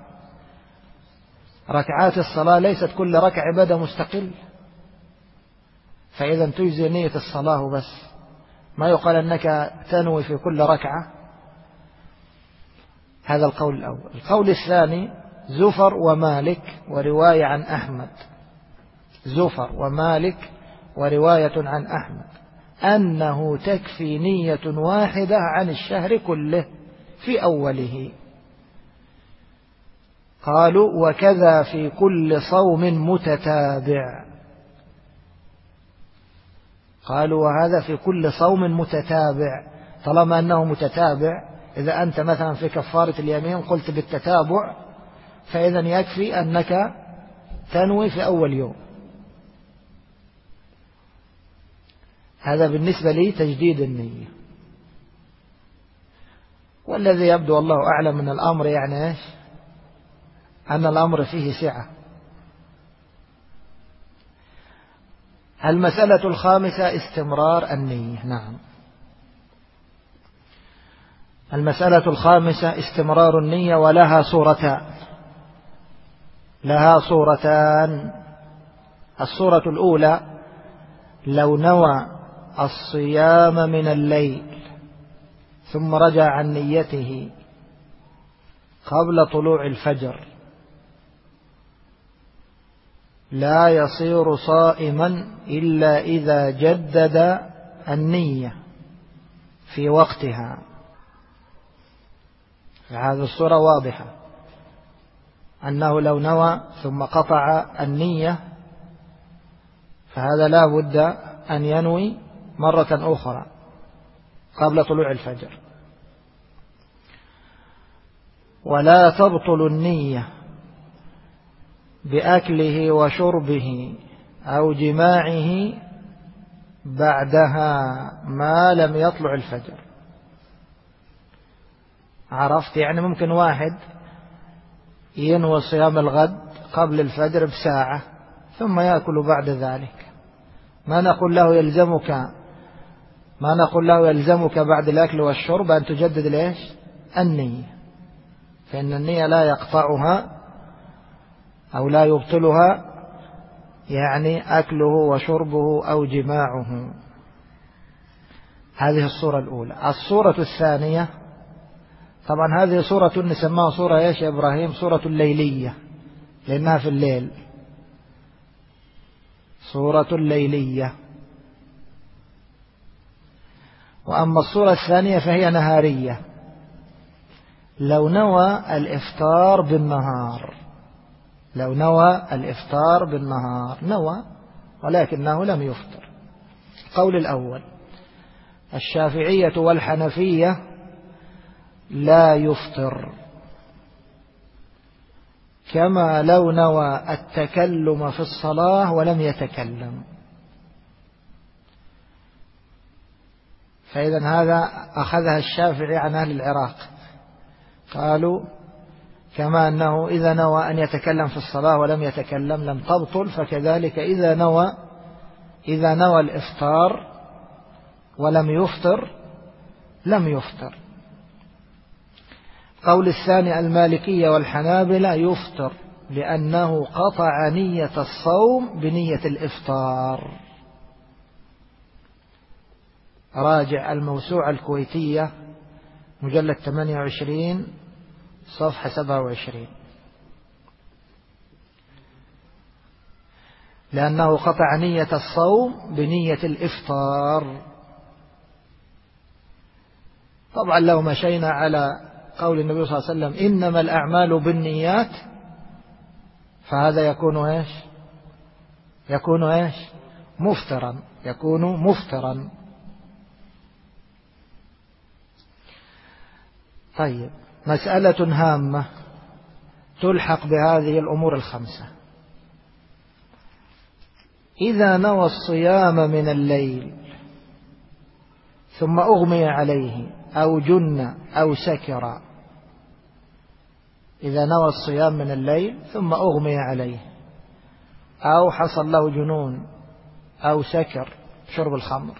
ركعات الصلاة ليست كل ركعة عبادة مستقل، فإذا تجزي نية الصلاة بس، ما يقال أنك تنوي في كل ركعة. هذا القول الأول. القول الثاني زفر ومالك ورواية عن أحمد، زفر ومالك ورواية عن أحمد أنه تكفي نية واحدة عن الشهر كله في أوله. قالوا وكذا في كل صوم متتابع. قالوا وهذا في كل صوم متتابع، طالما أنه متتابع، إذا أنت مثلا في كفارة اليمين قلت بالتتابع، فإذا يكفي أنك تنوي في أول يوم. هذا بالنسبة لي تجديد النية. والذي يبدو الله أعلم من الأمر يعني إيش؟ أن الأمر فيه سعة. المسألة الخامسة استمرار النية. نعم، المسألة الخامسة استمرار النية، ولها صورتان. لها صورتان. الصورة الأولى لو نوى الصيام من الليل ثم رجع عن نيته قبل طلوع الفجر لا يصير صائما إلا إذا جدد النية في وقتها. هذه الصورة واضحة، أنه لو نوى ثم قطع النية فهذا لا بد أن ينوي مرة أخرى قبل طلوع الفجر. ولا تبطل النية بأكله وشربه أو جماعه بعدها ما لم يطلع الفجر. عرفت؟ يعني ممكن واحد ينوي صيام الغد قبل الفجر بساعة ثم يأكل بعد ذلك، ما نقول له يلزمك بعد الأكل والشرب أن تجدد ليش؟ النية، فإن النية لا يقطعها أو لا يبطلها يعني أكله وشربه أو جماعه. هذه الصورة الأولى. الصورة الثانية، طبعا هذه صورة نسمىها صورة ايش يا إبراهيم؟ صورة الليلية، لأنها في الليل، صورة الليلية. وأما الصورة الثانية فهي نهارية. لو نوى الإفطار بالنهار، لو نوى الإفطار بالنهار، نوى ولكنه لم يفطر. القول الأول الشافعية والحنفية لا يفطر، كما لو نوى التكلم في الصلاة ولم يتكلم. فإذا هذا أخذها الشافعي عن أهل العراق، قالوا كما أنه إذا نوى أن يتكلم في الصلاة ولم يتكلم لم تبطل، فكذلك إذا نوى الإفطار ولم يفطر لم يفطر. قول الثاني المالكية والحنابلة يفطر، لأنه قطع نية الصوم بنية الإفطار. راجع الموسوعة الكويتية مجلد 28 صفحة 27. لأنه قطع نية الصوم بنية الإفطار. طبعا لو مشينا على قول النبي صلى الله عليه وسلم إنما الأعمال بالنيات، فهذا يكون إيش؟ مفطرا. طيب، مسألة هامة تلحق بهذه الأمور الخمسة. إذا نوى الصيام من الليل ثم أغمي عليه أو جن أو سكر، إذا نوى الصيام من الليل ثم أغمي عليه أو حصل له جنون أو سكر شرب الخمر،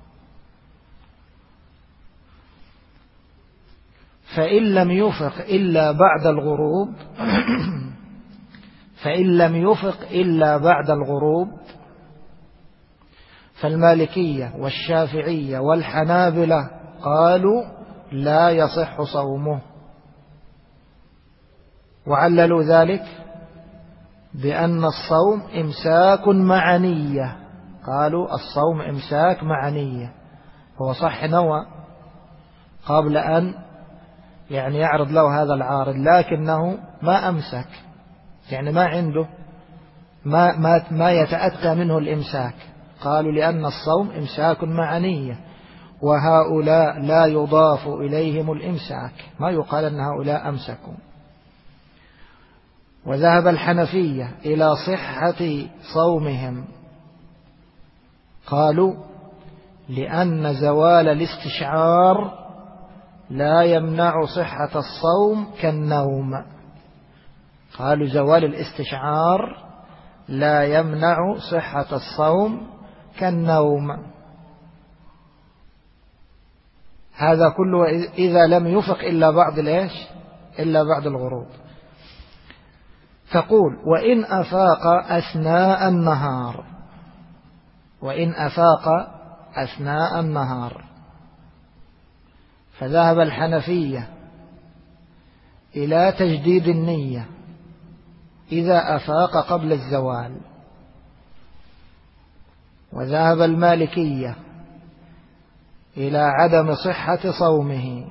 فإن لم يفق إلا بعد الغروب فالمالكية والشافعية والحنابلة قالوا لا يصح صومه، وعللوا ذلك بأن الصوم إمساك مع نية. قالوا الصوم إمساك مع نية، هو صح نوى قبل أن يعرض له هذا العارض، لكنه ما أمسك، ما عنده ما يتأتى منه الإمساك. قالوا لأن الصوم إمساك مع نية، وهؤلاء لا يضاف إليهم الإمساك، ما يقال أن هؤلاء أمسكوا. وذهب الحنفية إلى صحة صومهم، قالوا لأن زوال الاستشعار لا يمنع صحة الصوم كالنوم. قالوا زوال الاستشعار لا يمنع صحة الصوم كالنوم. هذا كله إذا لم يفق إلا بعد الغروب. تقول وإن أفاق أثناء النهار فذهب الحنفية إلى تجديد النية إذا أفاق قبل الزوال، وذهب المالكية إلى عدم صحة صومه،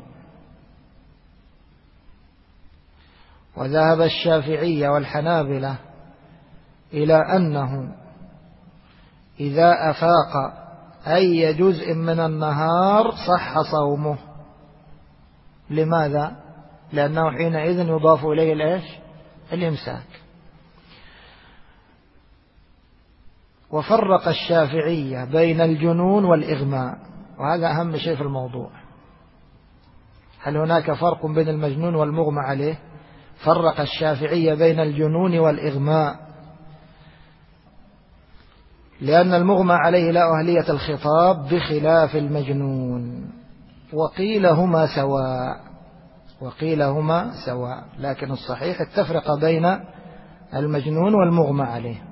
وذهب الشافعية والحنابلة إلى أنه إذا أفاق أي جزء من النهار صح صومه. لماذا؟ لأنه حينئذ يضاف إليه الإمساك. وفرق الشافعية بين الجنون والإغماء، وهذا أهم شيء في الموضوع. هل هناك فرق بين المجنون والمغمى عليه؟ فرق الشافعية بين الجنون والإغماء، لأن المغمى عليه لا أهلية الخطاب بخلاف المجنون، وقيلهما سواء، لكن الصحيح التفرقة بين المجنون والمغمى عليه.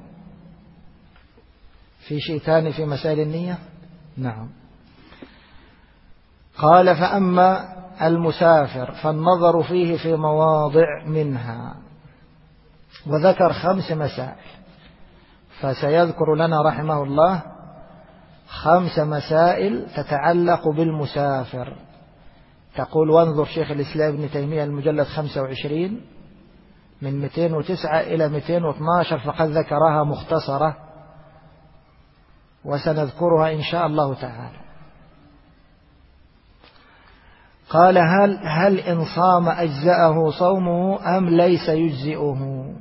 في شيء ثاني في مسائل النية؟ نعم. قال فأما المسافر فالنظر فيه في مواضع منها، وذكر 5 مسائل، فسيذكر لنا رحمه الله 5 مسائل تتعلق بالمسافر. تقول وانظر شيخ الإسلام ابن تيمية المجلد 25 من 209 إلى 212 فقد ذكرها مختصرة، وسنذكرها إن شاء الله تعالى. قال هل إن صام أجزأه صومه أم ليس يجزئه؟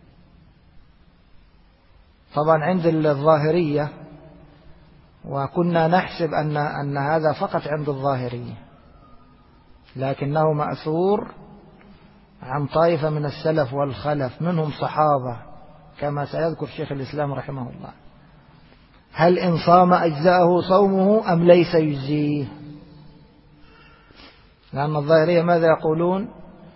طبعا عند الظاهرية، وكنا نحسب أن هذا فقط عند الظاهرية، لكنه مأثور عن طائفة من السلف والخلف منهم صحابة كما سيذكر شيخ الإسلام رحمه الله. هل إن صام أجزأه صومه أم ليس يجزيه؟ لأن الظاهرية ماذا يقولون؟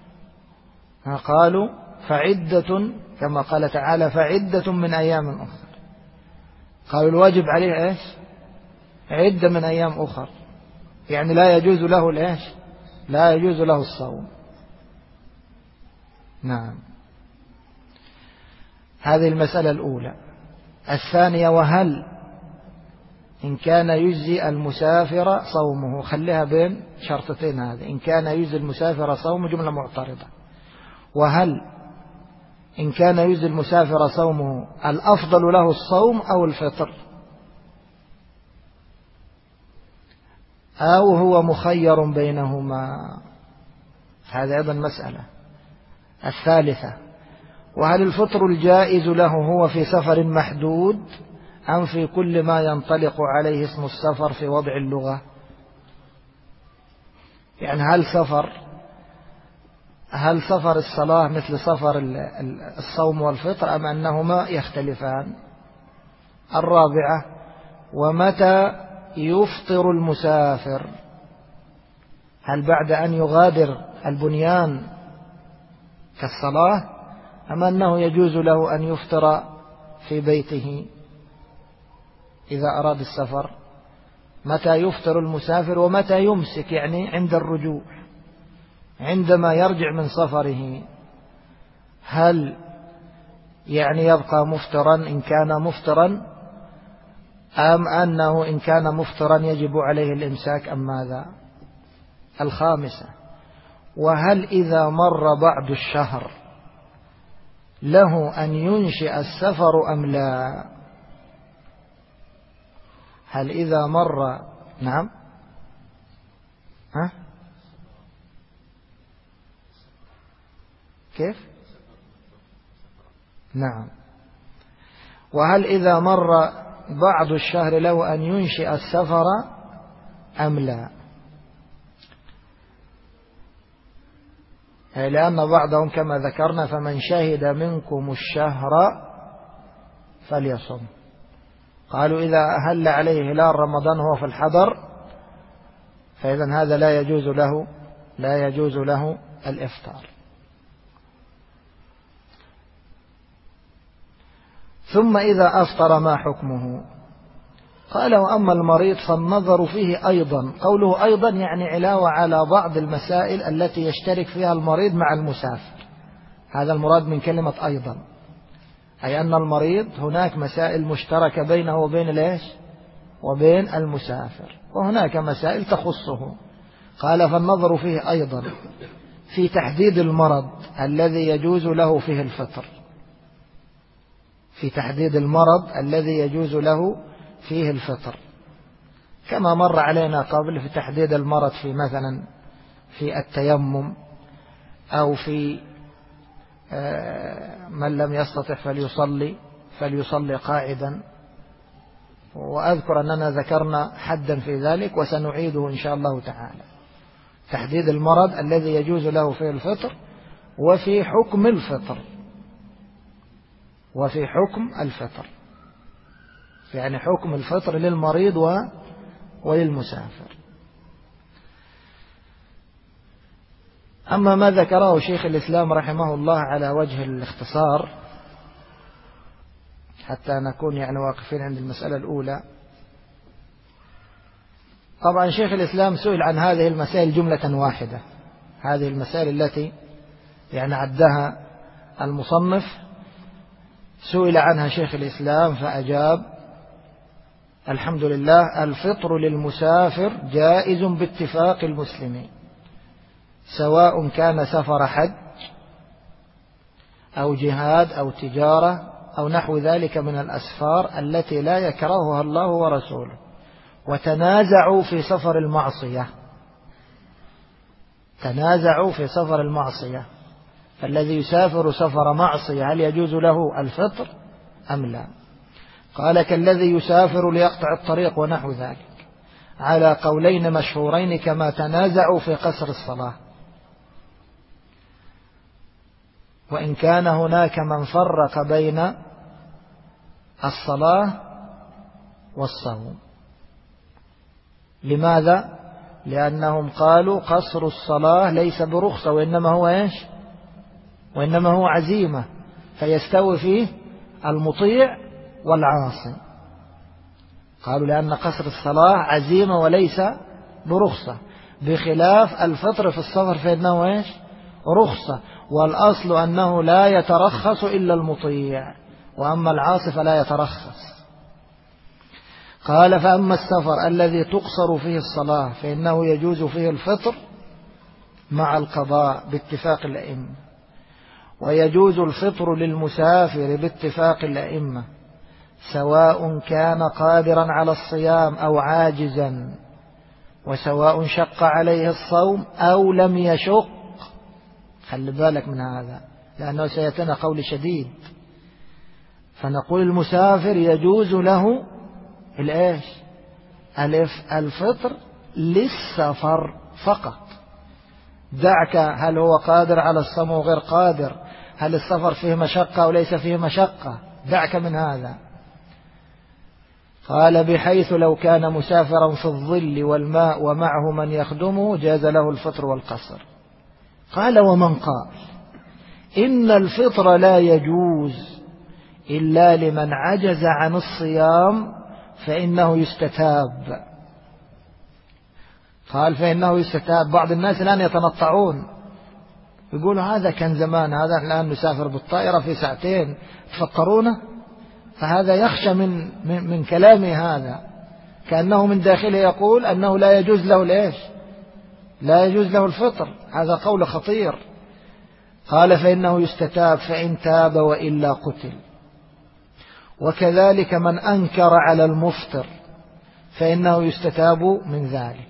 قالوا فعدة، كما قال تعالى فعدة من أيام أخر. قالوا الواجب عليه عدة من أيام أخر، لا يجوز له لا يجوز له الصوم. نعم، هذه المسألة الأولى. الثانية وهل إن كان يجزي المسافر صومه، خليها بين شرطتين هذه، إن كان يجزي المسافر صومه جملة معترضة. وهل إن كان يجزي المسافر صومه الأفضل له الصوم أو الفطر، أو هو مخير بينهما؟ هذا أيضا مسألة. الثالثة وهل الفطر الجائز له هو في سفر محدود أم في كل ما ينطلق عليه اسم السفر في وضع اللغة؟ هل سفر الصلاة مثل سفر الصوم والفطر أم أنهما يختلفان؟ الرابعة ومتى يفطر المسافر؟ هل بعد أن يغادر البنيان كالصلاة أم أنه يجوز له أن يفطر في بيته؟ إذا أراد السفر؟ متى يفطر المسافر ومتى يمسك؟ يعني عند الرجوع، عندما يرجع من سفره، هل يعني يبقى مفطرا إن كان مفطرا، أم أنه إن كان مفطرا يجب عليه الإمساك، أم ماذا؟ الخامسة: وهل إذا مر بعض الشهر له أن ينشئ السفر أم لا؟ هل إذا مر، نعم، كيف؟ نعم. وهل إذا مر بعض الشهر له أن ينشئ السفر أم لا؟ لأن بعضهم كما ذكرنا: فمن شهد منكم الشهر فليصم. قالوا إذا أهل عليه هلال رمضان وهو في الحضر فإذن هذا لا يجوز له الإفطار. ثم إذا أفطر ما حكمه؟ قال: وأما المريض فالنظر فيه أيضا. قوله أيضا يعني علاوة على بعض المسائل التي يشترك فيها المريض مع المسافر. هذا المراد من كلمة أيضا، أي أن المريض هناك مسائل مشتركة بينه وبين المسافر، وهناك مسائل تخصه. قال: فالنظر فيه أيضا في تحديد المرض الذي يجوز له فيه الفطر، في تحديد المرض الذي يجوز له فيه الفطر، كما مر علينا قبل في تحديد المرض في مثلا في التيمم، أو في من لم يستطع فليصلي قاعدا. وأذكر أننا ذكرنا حدا في ذلك وسنعيده إن شاء الله تعالى. تحديد المرض الذي يجوز له فيه الفطر، وفي حكم الفطر، يعني حكم الفطر للمريض وللمسافر. أما ما ذكره شيخ الإسلام رحمه الله على وجه الاختصار، حتى نكون يعني واقفين عند المسألة الأولى. طبعا شيخ الإسلام سئل عن هذه المسائل جملة واحدة، هذه المسائل التي يعني عدها المصنف، سئل عنها شيخ الإسلام فأجاب: الحمد لله، الفطر للمسافر جائز باتفاق المسلمين، سواء كان سفر حج أو جهاد أو تجارة أو نحو ذلك من الأسفار التي لا يكرهها الله ورسوله. وتنازعوا في سفر المعصية، فالذي يسافر سفر معصية هل يجوز له الفطر أم لا؟ قال: كالذي يسافر ليقطع الطريق ونحو ذلك، على قولين مشهورين، كما تنازعوا في قصر الصلاة. وإن كان هناك من فرق بين الصلاة والصوم. لماذا؟ لأنهم قالوا قصر الصلاة ليس برخصة، وإنما هو عزيمة، فيستوي فيه المطيع والعاصي. قالوا لأن قصر الصلاة عزيمة وليس برخصة، بخلاف الفطر في السفر فإنه رخصة، والأصل أنه لا يترخص إلا المطيع، وأما العاصي فلا يترخص. قال: فأما السفر الذي تقصر فيه الصلاة فإنه يجوز فيه الفطر مع القضاء باتفاق الأئمة، ويجوز الفطر للمسافر باتفاق الأئمة، سواء كان قادرا على الصيام أو عاجزا، وسواء شق عليه الصوم أو لم يشق. خلي بالك من هذا، لأنه سيأتينا قول شديد. فنقول المسافر يجوز له الفطر للسفر فقط. دعك هل هو قادر على الصوم وغير قادر، هل السفر فيه مشقة أو ليس فيه مشقة، دعك من هذا. قال: بحيث لو كان مسافرا في الظل والماء ومعه من يخدمه جاز له الفطر والقصر. قال: ومن قال إن الفطر لا يجوز إلا لمن عجز عن الصيام فإنه يستتاب. قال فإنه يستتاب. بعض الناس الآن يتنطعون يقولوا هذا كان زمان، هذا الآن نسافر بالطائرة في ساعتين تفطرونه. فهذا يخشى من كلامه هذا، كأنه من داخله يقول أنه لا يجوز له ليش؟ لا يجوز له الفطر. هذا قول خطير. قال فإنه يستتاب فإن تاب وإلا قتل. وكذلك من أنكر على المفطر فإنه يستتاب من ذلك.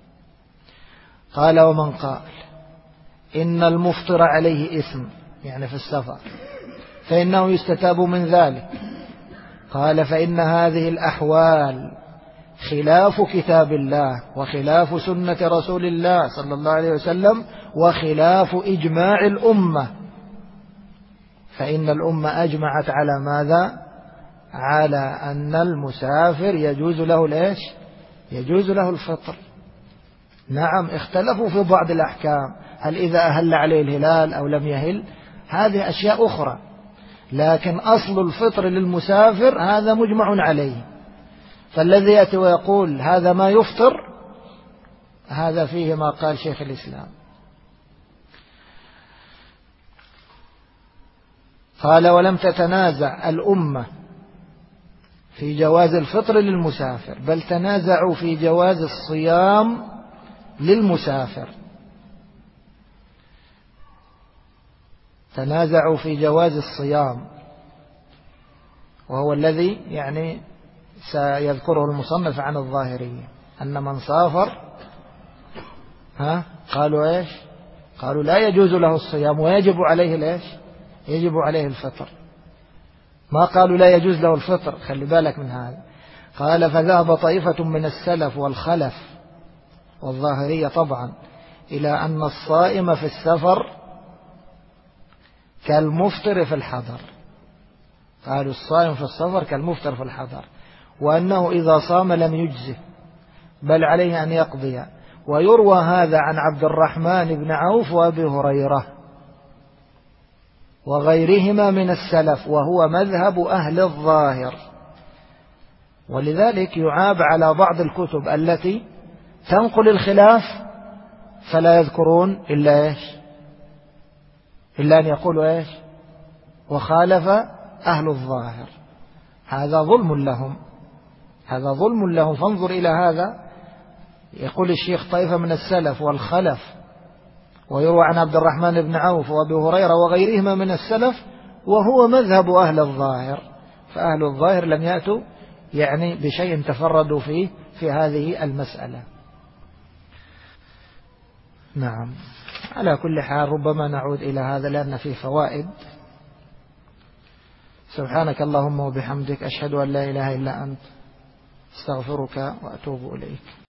قال ومن قال إن المفطر عليه إثم، يعني في السفر، فإنه يستتاب من ذلك. قال فإن هذه الأحوال خلاف كتاب الله وخلاف سنة رسول الله صلى الله عليه وسلم وخلاف إجماع الأمة. فإن الأمة أجمعت على ماذا؟ على أن المسافر يجوز له ليش؟ يجوز له الفطر. نعم اختلفوا في بعض الأحكام، هل إذا أهل عليه الهلال أو لم يهل، هذه أشياء أخرى، لكن أصل الفطر للمسافر هذا مجمع عليه. فالذي يأتي ويقول هذا ما يفطر، هذا فيه ما قال شيخ الإسلام. قال ولم تتنازع الأمة في جواز الفطر للمسافر، بل تنازعوا في جواز الصيام للمسافر. تنازعوا في جواز الصيام، وهو الذي يعني سيذكره المصنف عن الظاهرية، أن من سافر قالوا إيش؟ قالوا لا يجوز له الصيام ويجب عليه ليش؟ يجب عليه الفطر. ما قالوا لا يجوز له الفطر، خلي بالك من هذا. قال فذهب طائفة من السلف والخلف والظاهرية طبعا إلى أن الصائم في السفر كالمفطر في الحضر. قالوا الصائم في السفر كالمفطر في الحضر، وأنه إذا صام لم يجزه بل عليه أن يقضي. ويروى هذا عن عبد الرحمن بن عوف وأبي هريرة وغيرهما من السلف، وهو مذهب أهل الظاهر. ولذلك يعاب على بعض الكتب التي تنقل الخلاف فلا يذكرون إلا إيش؟ إلا أن يقولوا إيش؟ وخالف أهل الظاهر. هذا ظلم لهم، هذا ظلم لهم. فانظر إلى هذا، يقول الشيخ طائفة من السلف والخلف، ويروى عن عبد الرحمن بن عوف وأبي هريرة وغيرهما من السلف، وهو مذهب أهل الظاهر. فأهل الظاهر لم يأتوا يعني بشيء تفردوا فيه في هذه المسألة. نعم، على كل حال ربما نعود إلى هذا لأن فيه فوائد. سبحانك اللهم وبحمدك، أشهد أن لا إله إلا أنت، استغفرك وأتوب إليك.